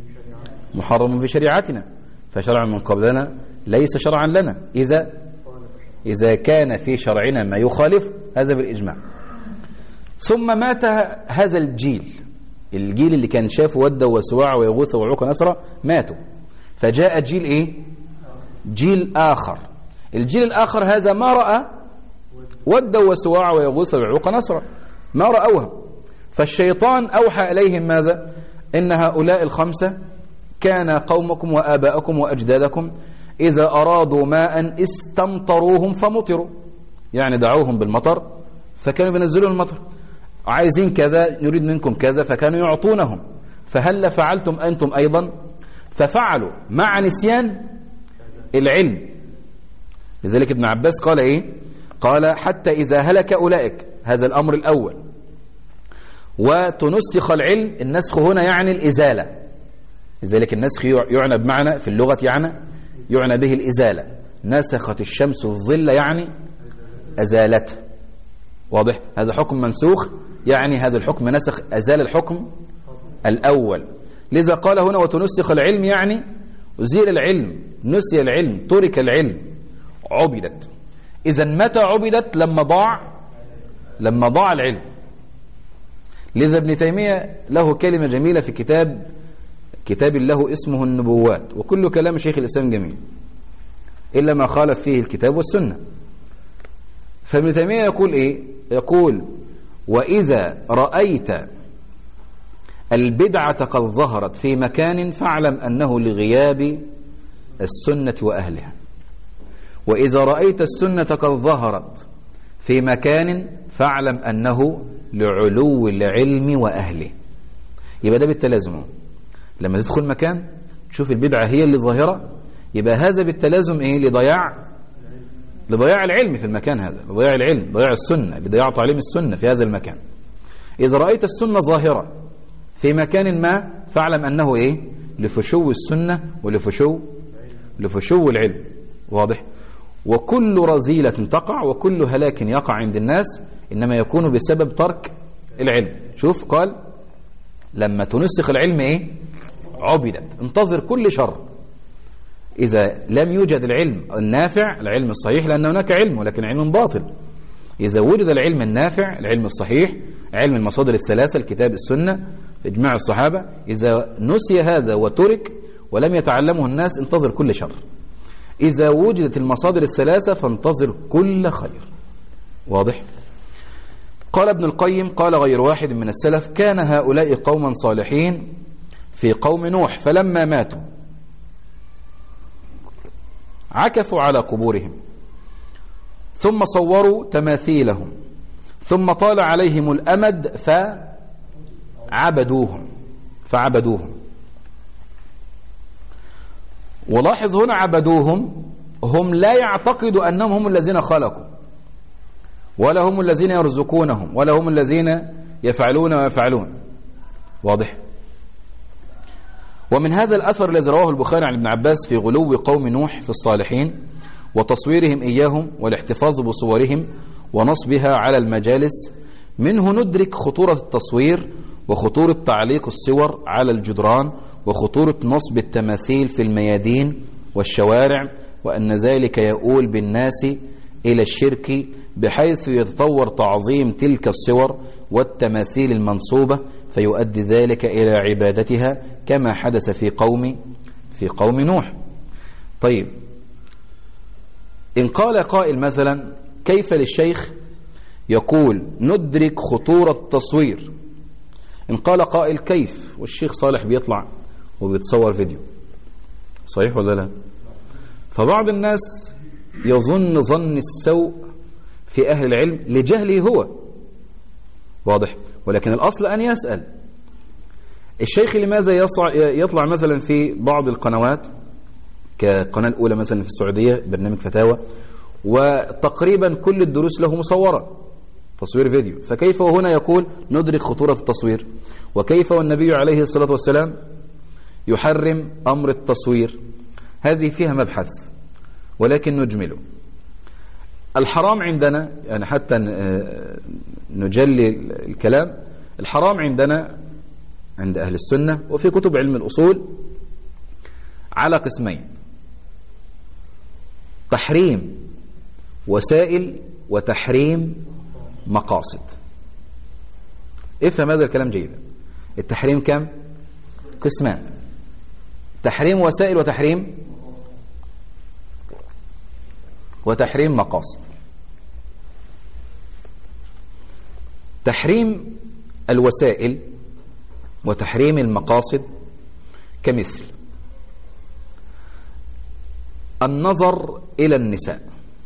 في شريعتنا. فشرع من قبلنا ليس شرعا لنا إذا كان في شرعنا ما يخالف هذا بالإجماع. ثم مات هذا الجيل اللي كان شاف ود وسواع ويغوث ويعوق ونسر، ماتوا. فجاء جيل إيه؟ جيل آخر. الجيل الآخر هذا ما رأى ود وسواع ويغوث ويعوق ونسر، ما رأوها. فالشيطان أوحى إليهم ماذا؟ إن هؤلاء 5 كان قومكم وآباءكم وأجدادكم إذا أرادوا ماء استمطروهم فمطروا، يعني دعوهم بالمطر فكانوا بينزلوا المطر. عايزين كذا، نريد منكم كذا، فكانوا يعطونهم. فهل فعلتم أنتم أيضا؟ ففعلوا مع نسيان العلم. لذلك ابن عباس قال إيه؟ قال حتى إذا هلك أولئك، هذا الأمر الأول. وتنسخ العلم، النسخ هنا يعني الإزالة. لذلك النسخ يعنى بمعنى في اللغة يعنى به الإزالة. نسخت الشمس الظل يعني أزالته. واضح؟ هذا حكم منسوخ، يعني هذا الحكم نسخ، أزال الحكم الأول. لذا قال هنا وتنسخ العلم، يعني أزيل العلم، نسي العلم، ترك العلم، عبدت. إذا متى عبدت؟ لما ضاع العلم. لذا ابن تيمية له كلمة جميلة في كتاب له اسمه النبوات، وكل كلام شيخ الإسلام جميل إلا ما خالف فيه الكتاب والسنة. فابن تيمية يقول إيه؟ يقول وإذا رأيت البدعة قد ظهرت في مكان فاعلم أنه لغياب السنة وأهلها، وإذا رأيت السنة قد ظهرت في مكان فاعلم أنه لعلو العلم وأهله. يبقى ده بالتلازم. لما تدخل مكان تشوف البدعة هي اللي ظاهرة، يبقى هذا بالتلازم إيه؟ لضياع العلم في المكان هذا، لضياع العلم، ضياع السنة، لضياع تعليم السنة في هذا المكان. إذا رأيت السنة ظاهرة في مكان ما فاعلم أنه إيه؟ لفشو السنة ولفشو العلم. واضح؟ وكل رذيلة تقع وكل هلاك يقع عند الناس إنما يكون بسبب ترك العلم. شوف قال لما تنسخ العلم ايه؟ عبدت. انتظر كل شر. إذا لم يوجد العلم النافع، العلم الصحيح، لأن هناك علم ولكن علم باطل. إذا وجد العلم النافع، العلم الصحيح، علم المصادر الثلاثة، الكتاب السنة، إجماع الصحابة، إذا نسي هذا وترك ولم يتعلمه الناس انتظر كل شر. إذا وجدت المصادر الثلاثة فانتظر كل خير. واضح؟ قال ابن القيم قال غير واحد من السلف كان هؤلاء قوما صالحين في قوم نوح فلما ماتوا عكفوا على قبورهم ثم صوروا تماثيلهم ثم طال عليهم الأمد فعبدوهم. ولاحظ هنا عبدوهم، هم لا يعتقدوا أنهم هم الذين خلقوا ولا هم الذين يرزقونهم ولا هم الذين يفعلون ويفعلون. واضح؟ ومن هذا الأثر الذي رواه البخاري عن ابن عباس في غلو قوم نوح في الصالحين وتصويرهم إياهم والاحتفاظ بصورهم ونصبها على المجالس، منه ندرك خطورة التصوير وخطورة تعليق الصور على الجدران وخطورة نصب التماثيل في الميادين والشوارع، وأن ذلك يؤول بالناس إلى الشرك بحيث يتطور تعظيم تلك الصور والتماثيل المنصوبة فيؤدي ذلك إلى عبادتها كما حدث في قوم نوح. طيب، إن قال قائل مثلا كيف للشيخ يقول ندرك خطورة التصوير؟ إن قال قائل كيف والشيخ صالح بيطلع وبيتصور فيديو، صحيح ولا لا؟ فبعض الناس يظن ظن السوء في أهل العلم لجهله هو. واضح؟ ولكن الأصل أن يسأل الشيخ لماذا يطلع مثلا في بعض القنوات كقناة الأولى مثلا في السعودية برنامج فتاوى وتقريبا كل الدروس له مصورة تصوير فيديو، فكيف وهنا يقول ندرك خطورة التصوير؟ وكيف والنبي عليه الصلاة والسلام يحرم أمر التصوير؟ هذه فيها مبحث ولكن نجمله. الحرام عندنا يعني حتى نجلي الكلام، الحرام عندنا عند أهل السنة وفي كتب علم الأصول على قسمين: تحريم وسائل وتحريم مقاصد. افهم هذا الكلام جيدا. التحريم كم؟ قسمان: تحريم وسائل وتحريم مقاصد. تحريم الوسائل وتحريم المقاصد كمثل النظر إلى النساء،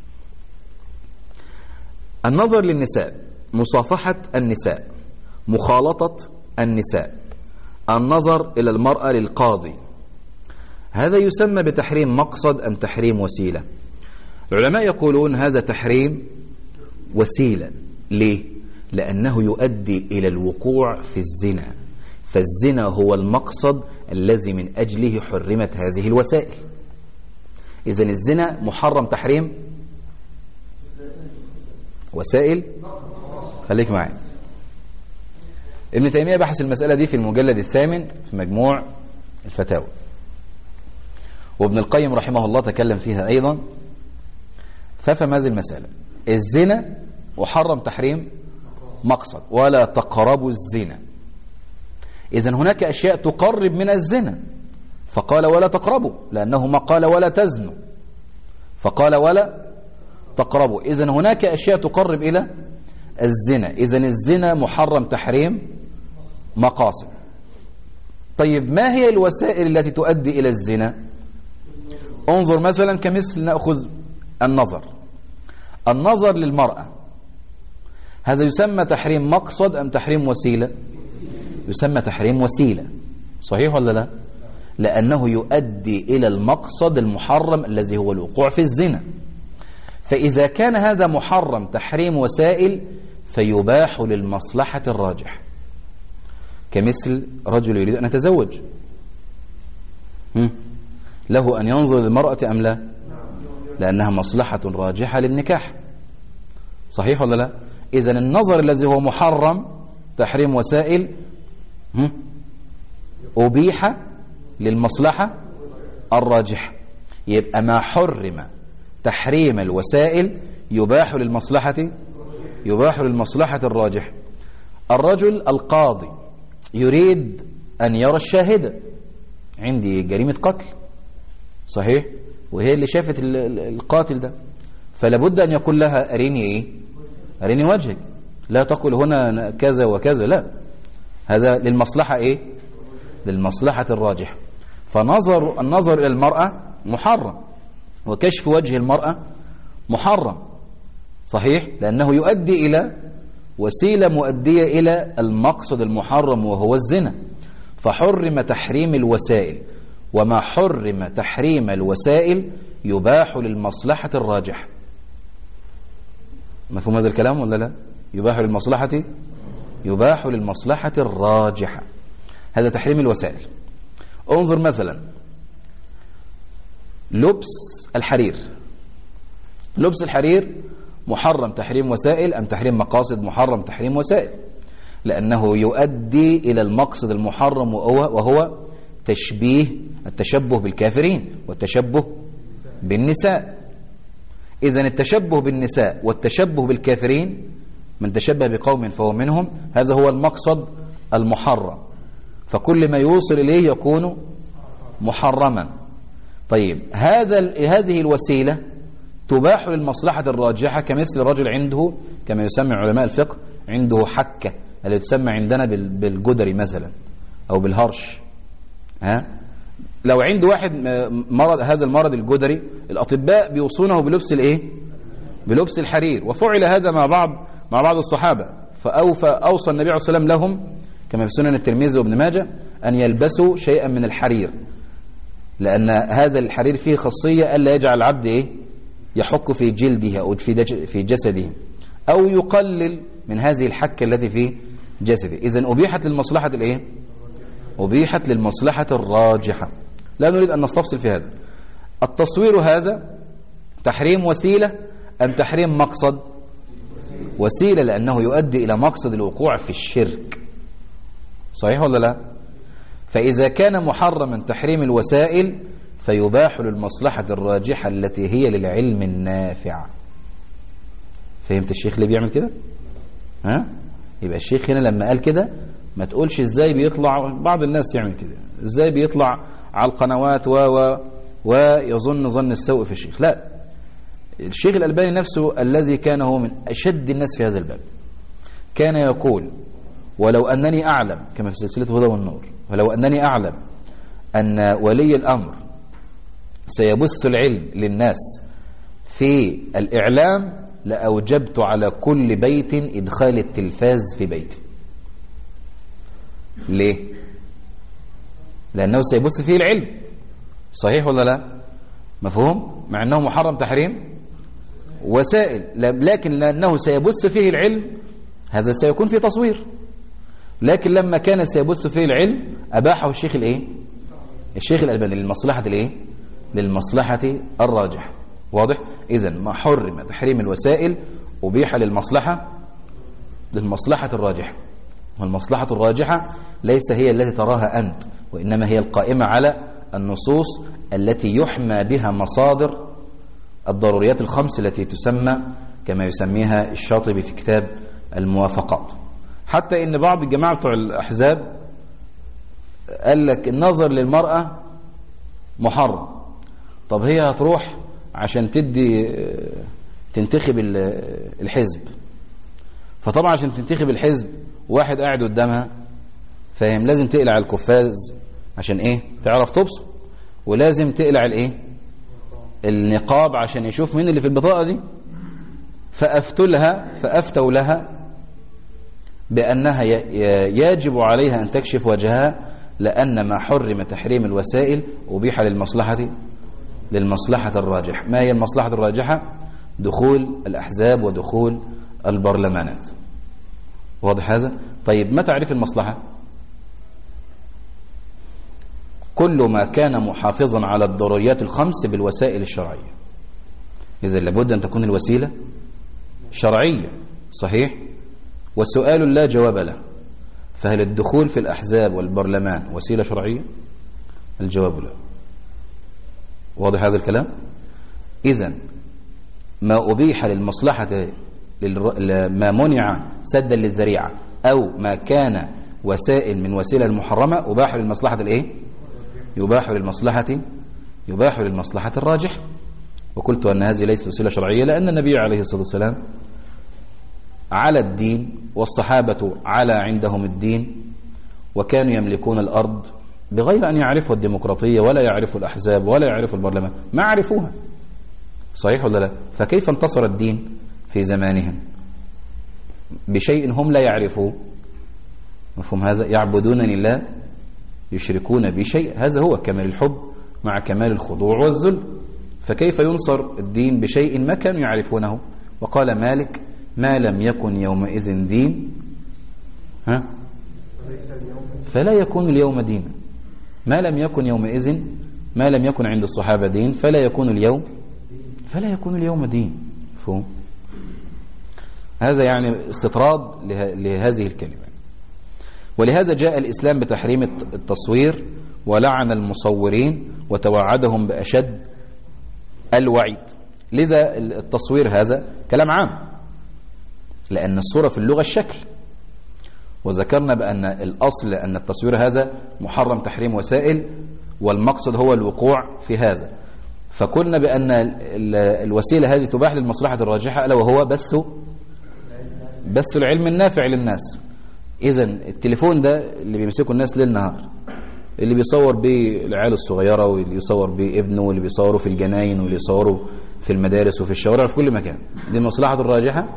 النظر للنساء، مصافحة النساء، مخالطة النساء، النظر إلى المرأة للقاضي، هذا يسمى بتحريم مقصد أم تحريم وسيلة؟ العلماء يقولون هذا تحريم وسيلة. ليه؟ لأنه يؤدي إلى الوقوع في الزنا، فالزنا هو المقصد الذي من أجله حرمت هذه الوسائل. إذن الزنا محرم تحريم وسائل. خليك معي. ابن تيمية بحث المسألة دي في المجلد 8 في مجموع الفتاوى، وابن القيم رحمه الله تكلم فيها أيضا، ففهم هذه المسألة. الزنا محرم تحريم مقصد، ولا تقربوا الزنا. إذن هناك أشياء تقرب من الزنا فقال ولا تقربوا، لأنه ما قال ولا تزنوا فقال ولا تقربوا. إذن هناك أشياء تقرب إلى الزنا، إذن الزنا محرم تحريم مقاصد. طيب، ما هي الوسائل التي تؤدي إلى الزنا؟ انظر مثلا كمثل نأخذ النظر للمرأة، هذا يسمى تحريم مقصد أم تحريم وسيلة؟ يسمى تحريم وسيلة، صحيح ولا لا؟ لأنه يؤدي إلى المقصد المحرم الذي هو الوقوع في الزنا. فإذا كان هذا محرم تحريم وسائل فيباح للمصلحة الراجح، كمثل رجل يريد أن يتزوج، له أن ينظر للمرأة أم لا؟ لأنها مصلحة راجحة للنكاح، صحيح ولا لا؟ إذن النظر الذي هو محرم تحريم وسائل أبيح للمصلحة الراجحة. يبقى ما حرم تحريم الوسائل يباح للمصلحة الراجحة. الرجل القاضي يريد أن يرى الشاهدة، عندي جريمة قتل صحيح، وهي اللي شافت القاتل ده، فلابد أن يقول لها أريني وجهك، لا تقول هنا كذا وكذا، لا، هذا للمصلحة للمصلحة الراجحة. النظر إلى المرأة محرم، وكشف وجه المرأة محرم صحيح، لأنه يؤدي إلى وسيلة مؤدية إلى المقصد المحرم وهو الزنا، فحرم تحريم الوسائل، وما حرم تحريم الوسائل يباح للمصلحة الراجحة. مفهوم هذا الكلام ولا لا؟ يباح للمصلحة الراجحة، هذا تحريم الوسائل. انظر مثلا لبس الحرير محرم تحريم وسائل أم تحريم مقاصد؟ محرم تحريم وسائل، لأنه يؤدي إلى المقصد المحرم وهو التشبه بالكافرين والتشبه بالنساء. إذن التشبه بالنساء والتشبه بالكافرين، من تشبه بقوم فهو منهم، هذا هو المقصد المحرم، فكل ما يوصل إليه يكون محرما. طيب هذه الوسيلة تباح للمصلحة الراجحة، كمثل رجل عنده كما يسمى علماء الفقه عنده حكة اللي تسمى عندنا بالجدري مثلا أو بالهرش. لو عنده واحد مرض، هذا المرض الجدري الأطباء بيوصونه بلبس الحرير، وفعل هذا مع بعض الصحابة، فأوصى النبي عليه الصلاة والسلام لهم كما في سنن الترمذي وابن ماجه أن يلبسوا شيئا من الحرير، لأن هذا الحرير فيه خاصية ألا يجعل العبد يحك في جلده أو في جسده، أو يقلل من هذه الحكة التي في جسده. إذن أبيحت للمصلحة الراجحة. لا نريد أن نستفصل في هذا. التصوير هذا تحريم وسيلة أم تحريم مقصد؟ وسيلة، لأنه يؤدي إلى مقصد الوقوع في الشرك، صحيح ولا لا؟ فإذا كان محرما تحريم الوسائل فيباح للمصلحة الراجحة التي هي للعلم النافع. فهمت الشيخ اللي بيعمل كده؟ يبقى الشيخ هنا لما قال كده ما تقولش ازاي بيطلع، بعض الناس يعمل كده، ازاي بيطلع على القنوات ويظن ظن السوء في الشيخ. لا، الشيخ الألباني نفسه الذي كان هو من أشد الناس في هذا الباب كان يقول: ولو أنني أعلم، كما في سلسلة هدى والنور، ولو أنني أعلم أن ولي الأمر سيبث العلم للناس في الإعلام لأوجبت على كل بيت إدخال التلفاز في بيته. ليه؟ لأنه سيبث فيه العلم، صحيح ولا لا؟ مفهوم؟ مع أنه محرم تحريم وسائل، لكن لأنه سيبث فيه العلم هذا سيكون فيه تصوير. لكن لما كان سيبث فيه العلم أباحه الشيخ الشيخ الألباني للمصلحة الراجحة. واضح؟ إذن ما حرم تحريم الوسائل أبيح للمصلحة الراجحة، والمصلحة الراجحة ليس هي التي تراها أنت، وإنما هي القائمة على النصوص التي يحمى بها مصادر الضروريات الخمس التي تسمى كما يسميها الشاطبي في كتاب الموافقات. حتى إن بعض الجماعة بتوع الأحزاب قال لك النظر للمرأة محرم. طب هي هتروح عشان تنتخب الحزب، فطبعا عشان تنتخب الحزب واحد قاعد قدامها فاهم، لازم تقلع القفاز عشان تعرف تبصر، ولازم تقلع النقاب عشان يشوف مين اللي في البطاقة دي. فأفتوا لها بأنها يجب عليها أن تكشف وجهها، لأن ما حرم تحريم الوسائل أبيح للمصلحة الراجحة. ما هي المصلحة الراجحة؟ دخول الأحزاب ودخول البرلمانات. واضح هذا؟ طيب ما تعريف المصلحة؟ كل ما كان محافظا على الضروريات الخمس بالوسائل الشرعية. إذا لابد أن تكون الوسيلة شرعية، صحيح؟ وسؤال لا جواب له، فهل الدخول في الأحزاب والبرلمان وسيلة شرعية؟ الجواب لا. واضح هذا الكلام؟ إذن ما أبيح للمصلحة، ما منع سدا للذريعة أو ما كان وسائل من وسيلة المحرمة أباح للمصلحة الإيه؟ يباح للمصلحة الراجح. وقلت أن هذه ليست وسيلة شرعية لأن النبي عليه الصلاة والسلام على الدين والصحابة على عندهم الدين، وكانوا يملكون الأرض بغير أن يعرفوا الديمقراطية ولا يعرفوا الأحزاب ولا يعرفوا البرلمان، ما عرفوها. صحيح ولا لا؟ فكيف انتصر الدين في زمانهم؟ بشيء هم لا يعرفوه. مفهوم هذا؟ يعبدونني لا يشركون بشيء. هذا هو كمال الحب مع كمال الخضوع والذل. فكيف ينصر الدين بشيء ما كانوا يعرفونه؟ وقال مالك: ما لم يكن يومئذ دين فلا يكون اليوم دينا. ما لم يكن يومئذ، ما لم يكن عند الصحابة دين فلا يكون اليوم دين. فهم؟ هذا يعني استطراد لهذه الكلمة. ولهذا جاء الإسلام بتحريم التصوير ولعن المصورين وتوعدهم بأشد الوعيد. لذا التصوير هذا كلام عام، لأن الصورة في اللغة الشكل، وذكرنا بأن الأصل أن التصوير هذا محرم تحريم وسائل، والمقصد هو الوقوع في هذا. فقلنا بأن الوسيلة هذه تباح للمصلحة الراجحة، ألا وهو بث العلم النافع للناس. إذن التليفون ده اللي بيمسكه الناس ليل نهار، اللي بيصور به العيال الصغيرة، واللي يصور به ابنه، واللي بيصوره في الجناين، واللي يصوره في المدارس وفي الشوارع في كل مكان، دي المصلحة الراجحة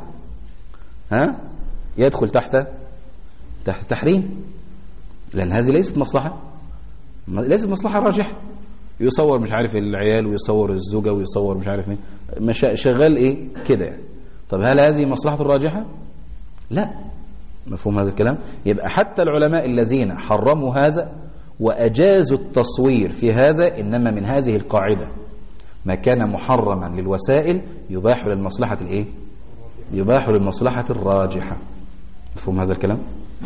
يدخل تحت تحريم، لأن هذه ليست مصلحة راجحة. يصور مش عارف العيال، ويصور الزوجة، ويصور مش عارف مين، شغال ايه كده يعني. طب هل هذه مصلحة راجحة؟ لا. مفهوم هذا الكلام؟ يبقى حتى العلماء الذين حرموا هذا وأجازوا التصوير في هذا إنما من هذه القاعدة: ما كان محرما للوسائل يباح للمصلحة الايه؟ يباح للمصلحة الراجحة. مفهوم هذا الكلام؟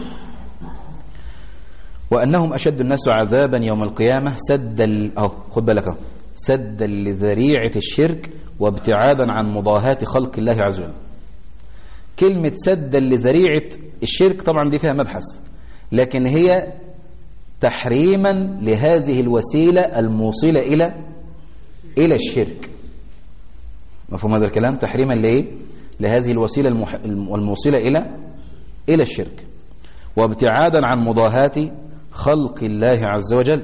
وأنهم أشد الناس عذابا يوم القيامة خد بالك، سدا لذريعة الشرك وابتعادا عن مضاهاة خلق الله عز وجل. كلمة سدا لذريعة الشرك طبعا دي فيها مبحث، لكن هي تحريما لهذه الوسيلة الموصلة إلى الشرك. مفهوم هذا الكلام؟ تحريما لهذه الوسيلة الموصلة إلى الشرك، وابتعادا عن مضاهاة خلق الله عز وجل.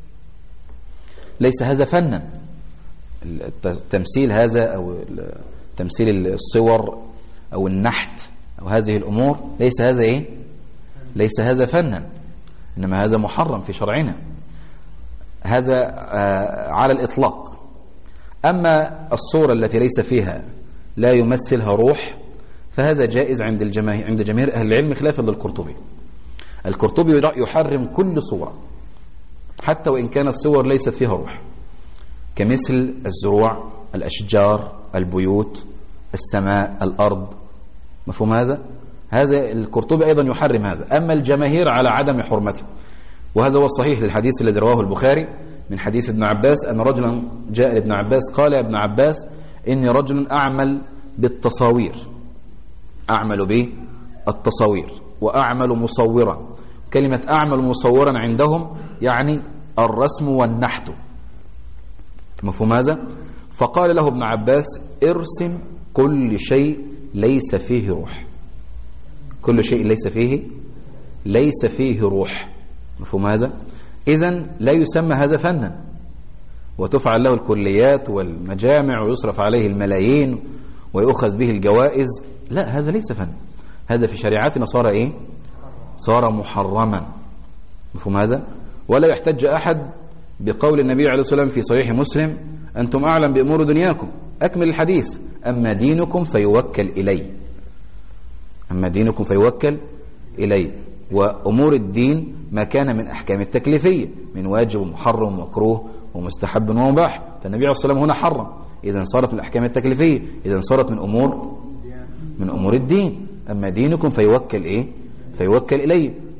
ليس هذا فنا، التمثيل هذا أو تمثيل الصور أو النحت أو هذه الأمور، ليس هذا فنا، إنما هذا محرم في شرعنا، هذا على الإطلاق. أما الصورة التي ليس فيها لا يمثلها روح فهذا جائز عند جماهير أهل العلم، خلافا للقرطبي. القرطبي يحرم كل صورة حتى وإن كانت الصور ليست فيها روح، كمثل الزروع، الأشجار، البيوت، السماء، الأرض. مفهوم هذا؟ القرطبي أيضا يحرم هذا. أما الجماهير على عدم حرمته، وهذا هو الصحيح للحديث الذي رواه البخاري من حديث ابن عباس أن رجلا جاء لابن عباس قال: يا ابن عباس إني رجل أعمل بالتصاوير، أعمل بالتصاوير وأعمل مصورا. كلمة أعمل مصورا عندهم يعني الرسم والنحت. مفهوم هذا؟ فقال له ابن عباس: ارسم كل شيء ليس فيه روح، كل شيء ليس فيه روح. مفهوم هذا؟ إذن لا يسمى هذا فنا، وتفعل له الكليات والمجامع ويصرف عليه الملايين ويؤخذ به الجوائز. لا، هذا ليس فن، هذا في شريعتنا صار محرما. مفهوم هذا؟ ولا يحتج أحد بقول النبي عليه الصلاة والسلام في صحيح مسلم: أنتم أعلم بأمور دنياكم. أكمل الحديث: أما دينكم فيوكل إلي. أما دينكم فيوكل إلي. وأمور الدين ما كان من أحكام التكليفية من واجب ومحرم ومكروه ومستحب ومباح، فالنبي عليه الصلاة والسلام هنا حرم، إذن صارت من الأحكام التكليفية، إذن صارت من أمور الدين. أما دينكم فيوكل فيوكل إلي.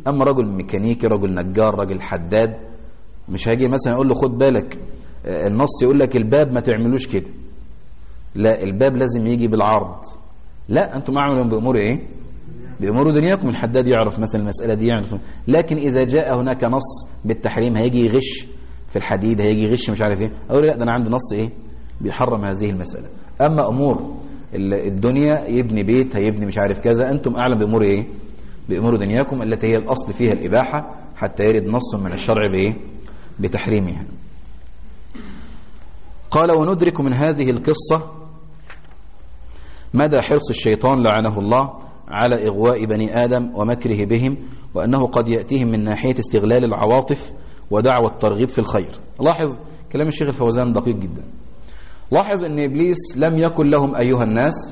أما رجل ميكانيكي، رجل نجار، رجل حداد، مش هاجي مثلا أقول له خد بالك النص يقول لك الباب ما تعملوش كده، لا الباب لازم يجي بالعرض، لا أنتم أعملوا بأمور إيه؟ بأمور دنياكم. الحداد يعرف مثلا المسألة دي يعرف، لكن إذا جاء هناك نص بالتحريم هيجي يغش في الحديد، هيجي يغش مش عارف إيه، أقول لا ده أنا عندي نص إيه بيحرم هذه المسألة. أما أمور الدنيا، يبني بيت، هيبني مش عارف كذا، أنتم أعلم بأمور إيه؟ بأمور دنياكم التي هي الأصل فيها الإباحة، حتى يرد نص من الشرع بإيه؟ بتحريمها. قال وندرك من هذه القصة مدى حرص الشيطان لعنه الله على إغواء بني آدم ومكره بهم، وأنه قد يأتيهم من ناحية استغلال العواطف ودعوة الترغيب في الخير. لاحظ كلام الشيخ الفوزان دقيق جدا. لاحظ أن إبليس لم يكن لهم أيها الناس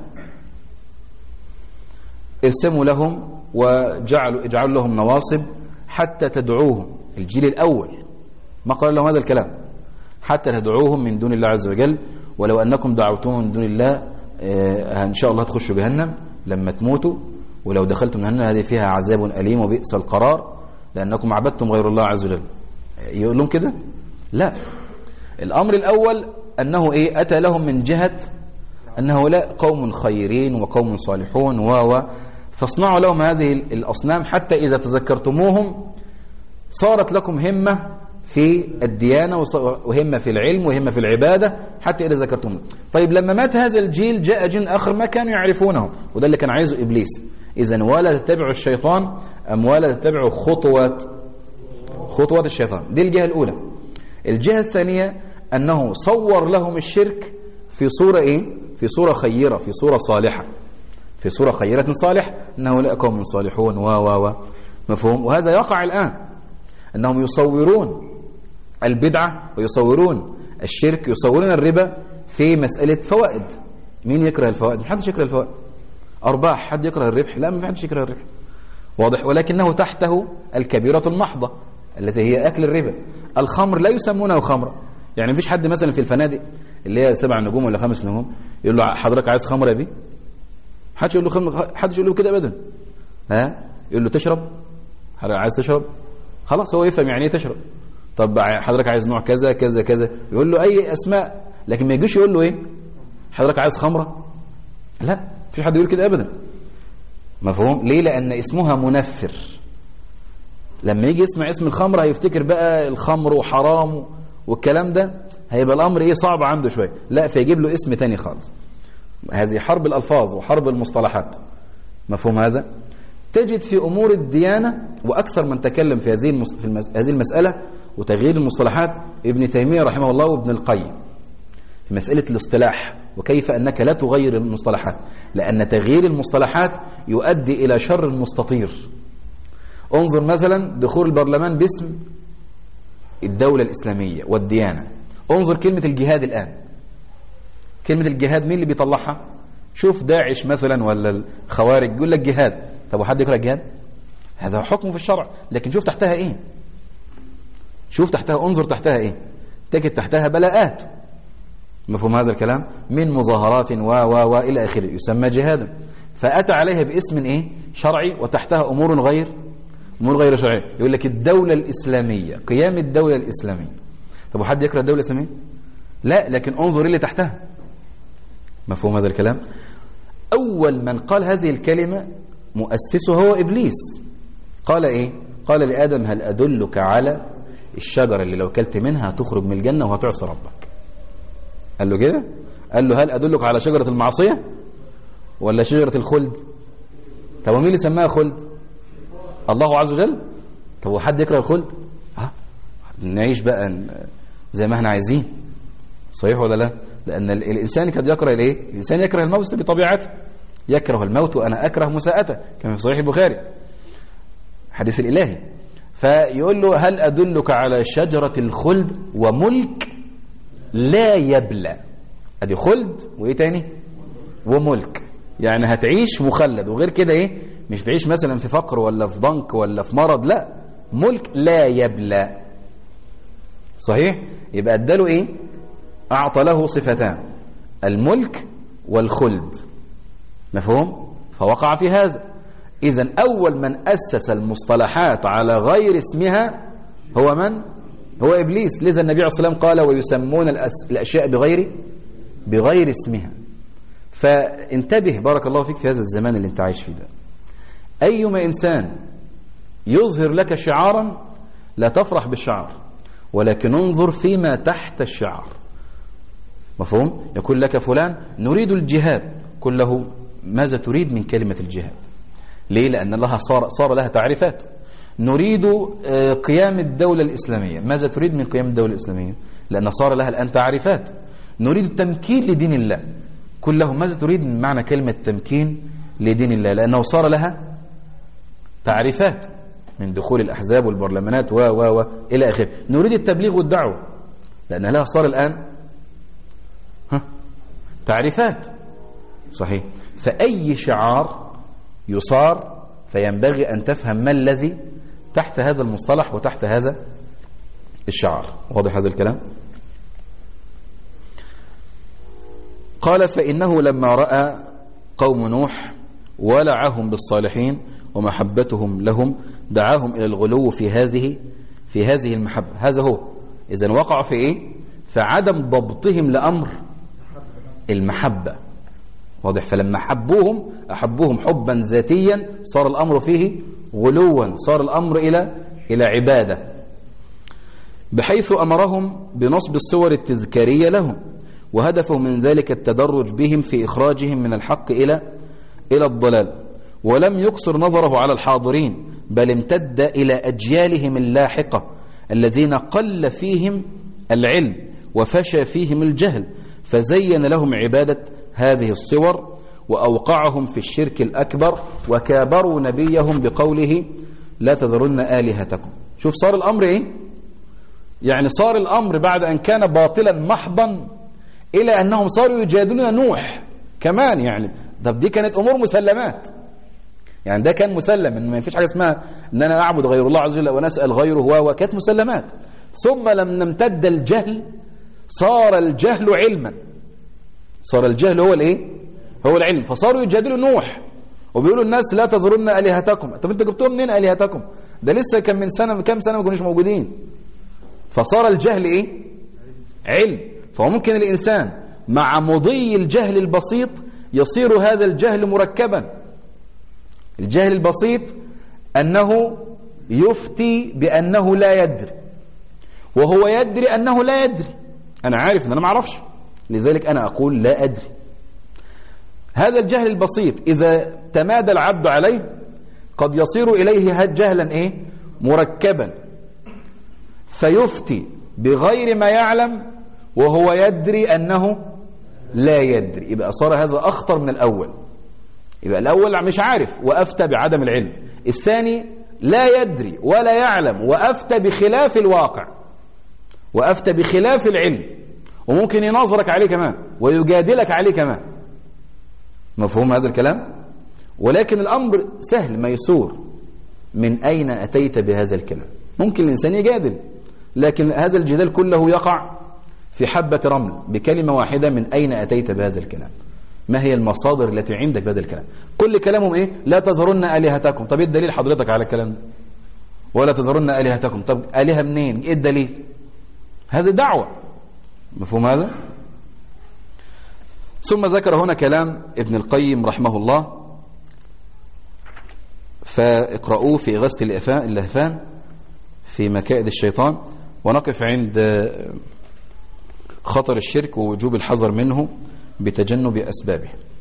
ارسموا لهم اجعلوا لهم نواصب حتى تدعوهم. الجيل الأول ما قال لهم هذا الكلام، حتى تدعوهم من دون الله عز وجل، ولو أنكم دعوتم من دون الله إن شاء الله تخشوا جهنم لما تموتوا، ولو دخلتم جهنم هذه فيها عذاب أليم وبئس القرار لأنكم عبدتم غير الله عز وجل. يقول لهم كده؟ لا. الأمر الأول أنه أتى لهم من جهة أن هؤلاء قوم خيرين وقوم صالحون فاصنعوا لهم هذه الأصنام حتى إذا تذكرتموهم صارت لكم همة في الديانة وهمة في العلم وهمة في العبادة حتى إذا ذكرتموهم. طيب لما مات هذا الجيل جاء جيل آخر ما كانوا يعرفونه، وده اللي كان عايزه إبليس. إذن ولا تتبعوا الشيطان أم ولا تتبعوا خطوات الشيطان. دي الجهة الأولى. الجهة الثانية أنه صور لهم الشرك في صورة في صورة خيرة، في صورة صالحة، في صورة خيرة صالح، أنه هؤلاء قوم صالحون مفهوم. وهذا يقع الآن، أنهم يصورون البدعة ويصورون الشرك، يصورون الربا في مسألة فوائد. مين يكره الفوائد؟ ما حدش يكره الفوائد. أرباح، حد يكره الربح؟ لا، ما حدش يكره الربح، واضح. ولكنه تحته الكبيرة المحضة التي هي أكل الربا. الخمر لا يسمونه خمرا، يعني مفيش حد مثلا في الفنادق اللي هي 7 نجوم ولا 5 نجوم يقول له حضرتك عايز خمر يا بيه؟ حدش يقول له خمر، حدش يقول له كده ابدا. يقول له تشرب؟ حضرتك عايز تشرب؟ خلاص هو يفهم يعني ايه تشرب. طب حضرتك عايز نوع كذا كذا كذا، يقول له اي اسماء، لكن ما يجيش يقول له حضرتك عايز خمره؟ لا، مفيش حد يقول كده ابدا. مفهوم؟ ليه؟ لان اسمها منفر. لما يجي يسمع اسم الخمر هيفتكر بقى الخمر وحرام والكلام ده، هيبقى الامر صعب عنده شويه. لا، فيجيب له اسم تاني خالص. هذه حرب الالفاظ وحرب المصطلحات. مفهوم هذا؟ تجد في أمور الديانة، وأكثر من تكلم في هذه المسألة وتغيير المصطلحات ابن تيمية رحمه الله وابن القيم في مسألة الاصطلاح، وكيف أنك لا تغير المصطلحات، لأن تغيير المصطلحات يؤدي إلى شر مستطير. انظر مثلا دخول البرلمان باسم الدولة الإسلامية والديانة. انظر كلمة الجهاد الآن، كلمة الجهاد مين اللي بيطلعها؟ شوف داعش مثلا ولا الخوارج يقول لك جهاد. طب وحد يكره الجهاد؟ هذا حكم في الشرع، لكن شوف تحتها شوف تحتها، انظر تحتها تجد تحتها بلاءات. مفهوم هذا الكلام؟ من مظاهرات إلى آخره، يسمى جهادا. فأتى عليها باسم شرعي، وتحتها أمور غير شرعية. يقول لك الدولة الإسلامية، قيام الدولة الإسلامية. طب وحد يكره الدولة الإسلامية؟ لا، لكن انظر اللي تحتها. مفهوم هذا الكلام؟ أول من قال هذه الكلمة مؤسسه هو إبليس. قال قال لآدم هل أدلك على الشجرة اللي لو كلت منها هتخرج من الجنة وهتعصي ربك؟ قال له كده؟ قال له هل أدلك على شجرة المعصية ولا شجرة الخلد؟ طب ومين اللي سماها خلد؟ الله عز وجل. طب وحد يكره الخلد؟ نعيش بقى زي ما احنا عايزين، صحيح ولا لا؟ لأن الإنسان قد يكره الإنسان يكره الموت بطبيعته، يكره الموت وأنا أكره مساءته، كما في صحيح البخاري حديث الإلهي. فيقول له هل أدلك على شجرة الخلد وملك لا يبلى. أدي خلد وإيه تاني؟ وملك، يعني هتعيش مخلد. وغير كده مش تعيش مثلا في فقر ولا في ضنك ولا في مرض، لا، ملك لا يبلى. صحيح؟ يبقى اداله أعطى له صفتان، الملك والخلد. مفهوم؟ فوقع في هذا. إذن أول من أسس المصطلحات على غير اسمها هو من؟ هو إبليس. لذا النبي عليه الصلاة والسلام قال ويسمون الأشياء بغير اسمها. فانتبه بارك الله فيك في هذا الزمان اللي انت عايش فيه ده. أيما إنسان يظهر لك شعارا لا تفرح بالشعار، ولكن انظر فيما تحت الشعار. مفهوم؟ يقول لك فلان نريد الجهاد، قل له ماذا تريد من كلمة الجهاد؟ ليه؟ لأن الله صار لها تعريفات. نريد قيام الدولة الإسلامية، ماذا تريد من قيام الدولة الإسلامية؟ لأن صار لها الآن تعريفات. نريد التمكين لدين الله، قل له ماذا تريد من معنى كلمة تمكين لدين الله؟ لأنه صار لها تعريفات من دخول الأحزاب والبرلمانات إلى آخره. نريد التبليغ والدعوة، لأن لها صار الآن تعريفات. صحيح. فأي شعار يصار فينبغي أن تفهم ما الذي تحت هذا المصطلح وتحت هذا الشعار. واضح هذا الكلام؟ قال فإنه لما رأى قوم نوح ولعهم بالصالحين ومحبتهم لهم دعاهم إلى الغلو في هذه المحبة. هذا هو. إذن وقعوا في إيه؟ فعدم ضبطهم لأمر المحبة. واضح؟ فلما أحبوهم حبا ذاتيا صار الأمر فيه غلوا، صار الأمر إلى عبادة، بحيث أمرهم بنصب الصور التذكارية لهم، وهدفه من ذلك التدرج بهم في إخراجهم من الحق إلى الضلال. ولم يقصر نظره على الحاضرين، بل امتد إلى أجيالهم اللاحقة الذين قل فيهم العلم وفشى فيهم الجهل، فزين لهم عبادة هذه الصور وأوقعهم في الشرك الأكبر، وكابروا نبيهم بقوله لا تذرن آلهتكم. شوف صار الأمر إيه؟ يعني صار الأمر بعد أن كان باطلا محضا إلى أنهم صاروا يجادلون نوح كمان. يعني دي كانت أمور مسلمات، يعني ده كان مسلم إن ما فيش حاجة اسمها أن أنا أعبد غير الله عز وجل ونسأل غيره، وكانت مسلمات. ثم لما امتد الجهل صار الجهل علما، صار الجهل هو الايه؟ هو العلم. فصاروا يجادلوا نوح وبيقولوا الناس لا تذرن آلهتكم. طب انتوا جبتوها منين آلهتكم؟ ده لسه كان من سنة كام سنة ما كانوش موجودين. فصار الجهل ايه؟ علم. فممكن الإنسان مع مضي الجهل البسيط يصير هذا الجهل مركبا. الجهل البسيط أنه يفتي بأنه لا يدري، وهو يدري أنه لا يدري. أنا عارف أن أنا ما أعرفش، لذلك أنا أقول لا أدري. هذا الجهل البسيط إذا تمادى العبد عليه قد يصير إليه جهلا إيه؟ مركبا، فيفتي بغير ما يعلم وهو يدري أنه لا يدري. يبقى صار هذا أخطر من الأول. يبقى الأول مش عارف وأفتى بعدم العلم، الثاني لا يدري ولا يعلم وأفتى بخلاف الواقع وأفتى بخلاف العلم، وممكن يناظرك عليه كمان ويجادلك عليه كمان. مفهوم هذا الكلام؟ ولكن الأمر سهل ميسور. من أين أتيت بهذا الكلام؟ ممكن الإنسان يجادل، لكن هذا الجدال كله يقع في حبة رمل بكلمة واحدة: من أين أتيت بهذا الكلام؟ ما هي المصادر التي عندك بهذا الكلام؟ كل كلامهم إيه؟ لا تذرن آلهتكم. طب إيه الدليل حضرتك على الكلام ده؟ ولا تذرن آلهتكم. طب آلهة منين؟ إيه الدليل؟ هذه دعوة. مفهوم هذا؟ ثم ذكر هنا كلام ابن القيم رحمه الله، فاقرؤوه في إغاثة اللهفان في مكائد الشيطان، ونقف عند خطر الشرك ووجوب الحذر منه بتجنب أسبابه.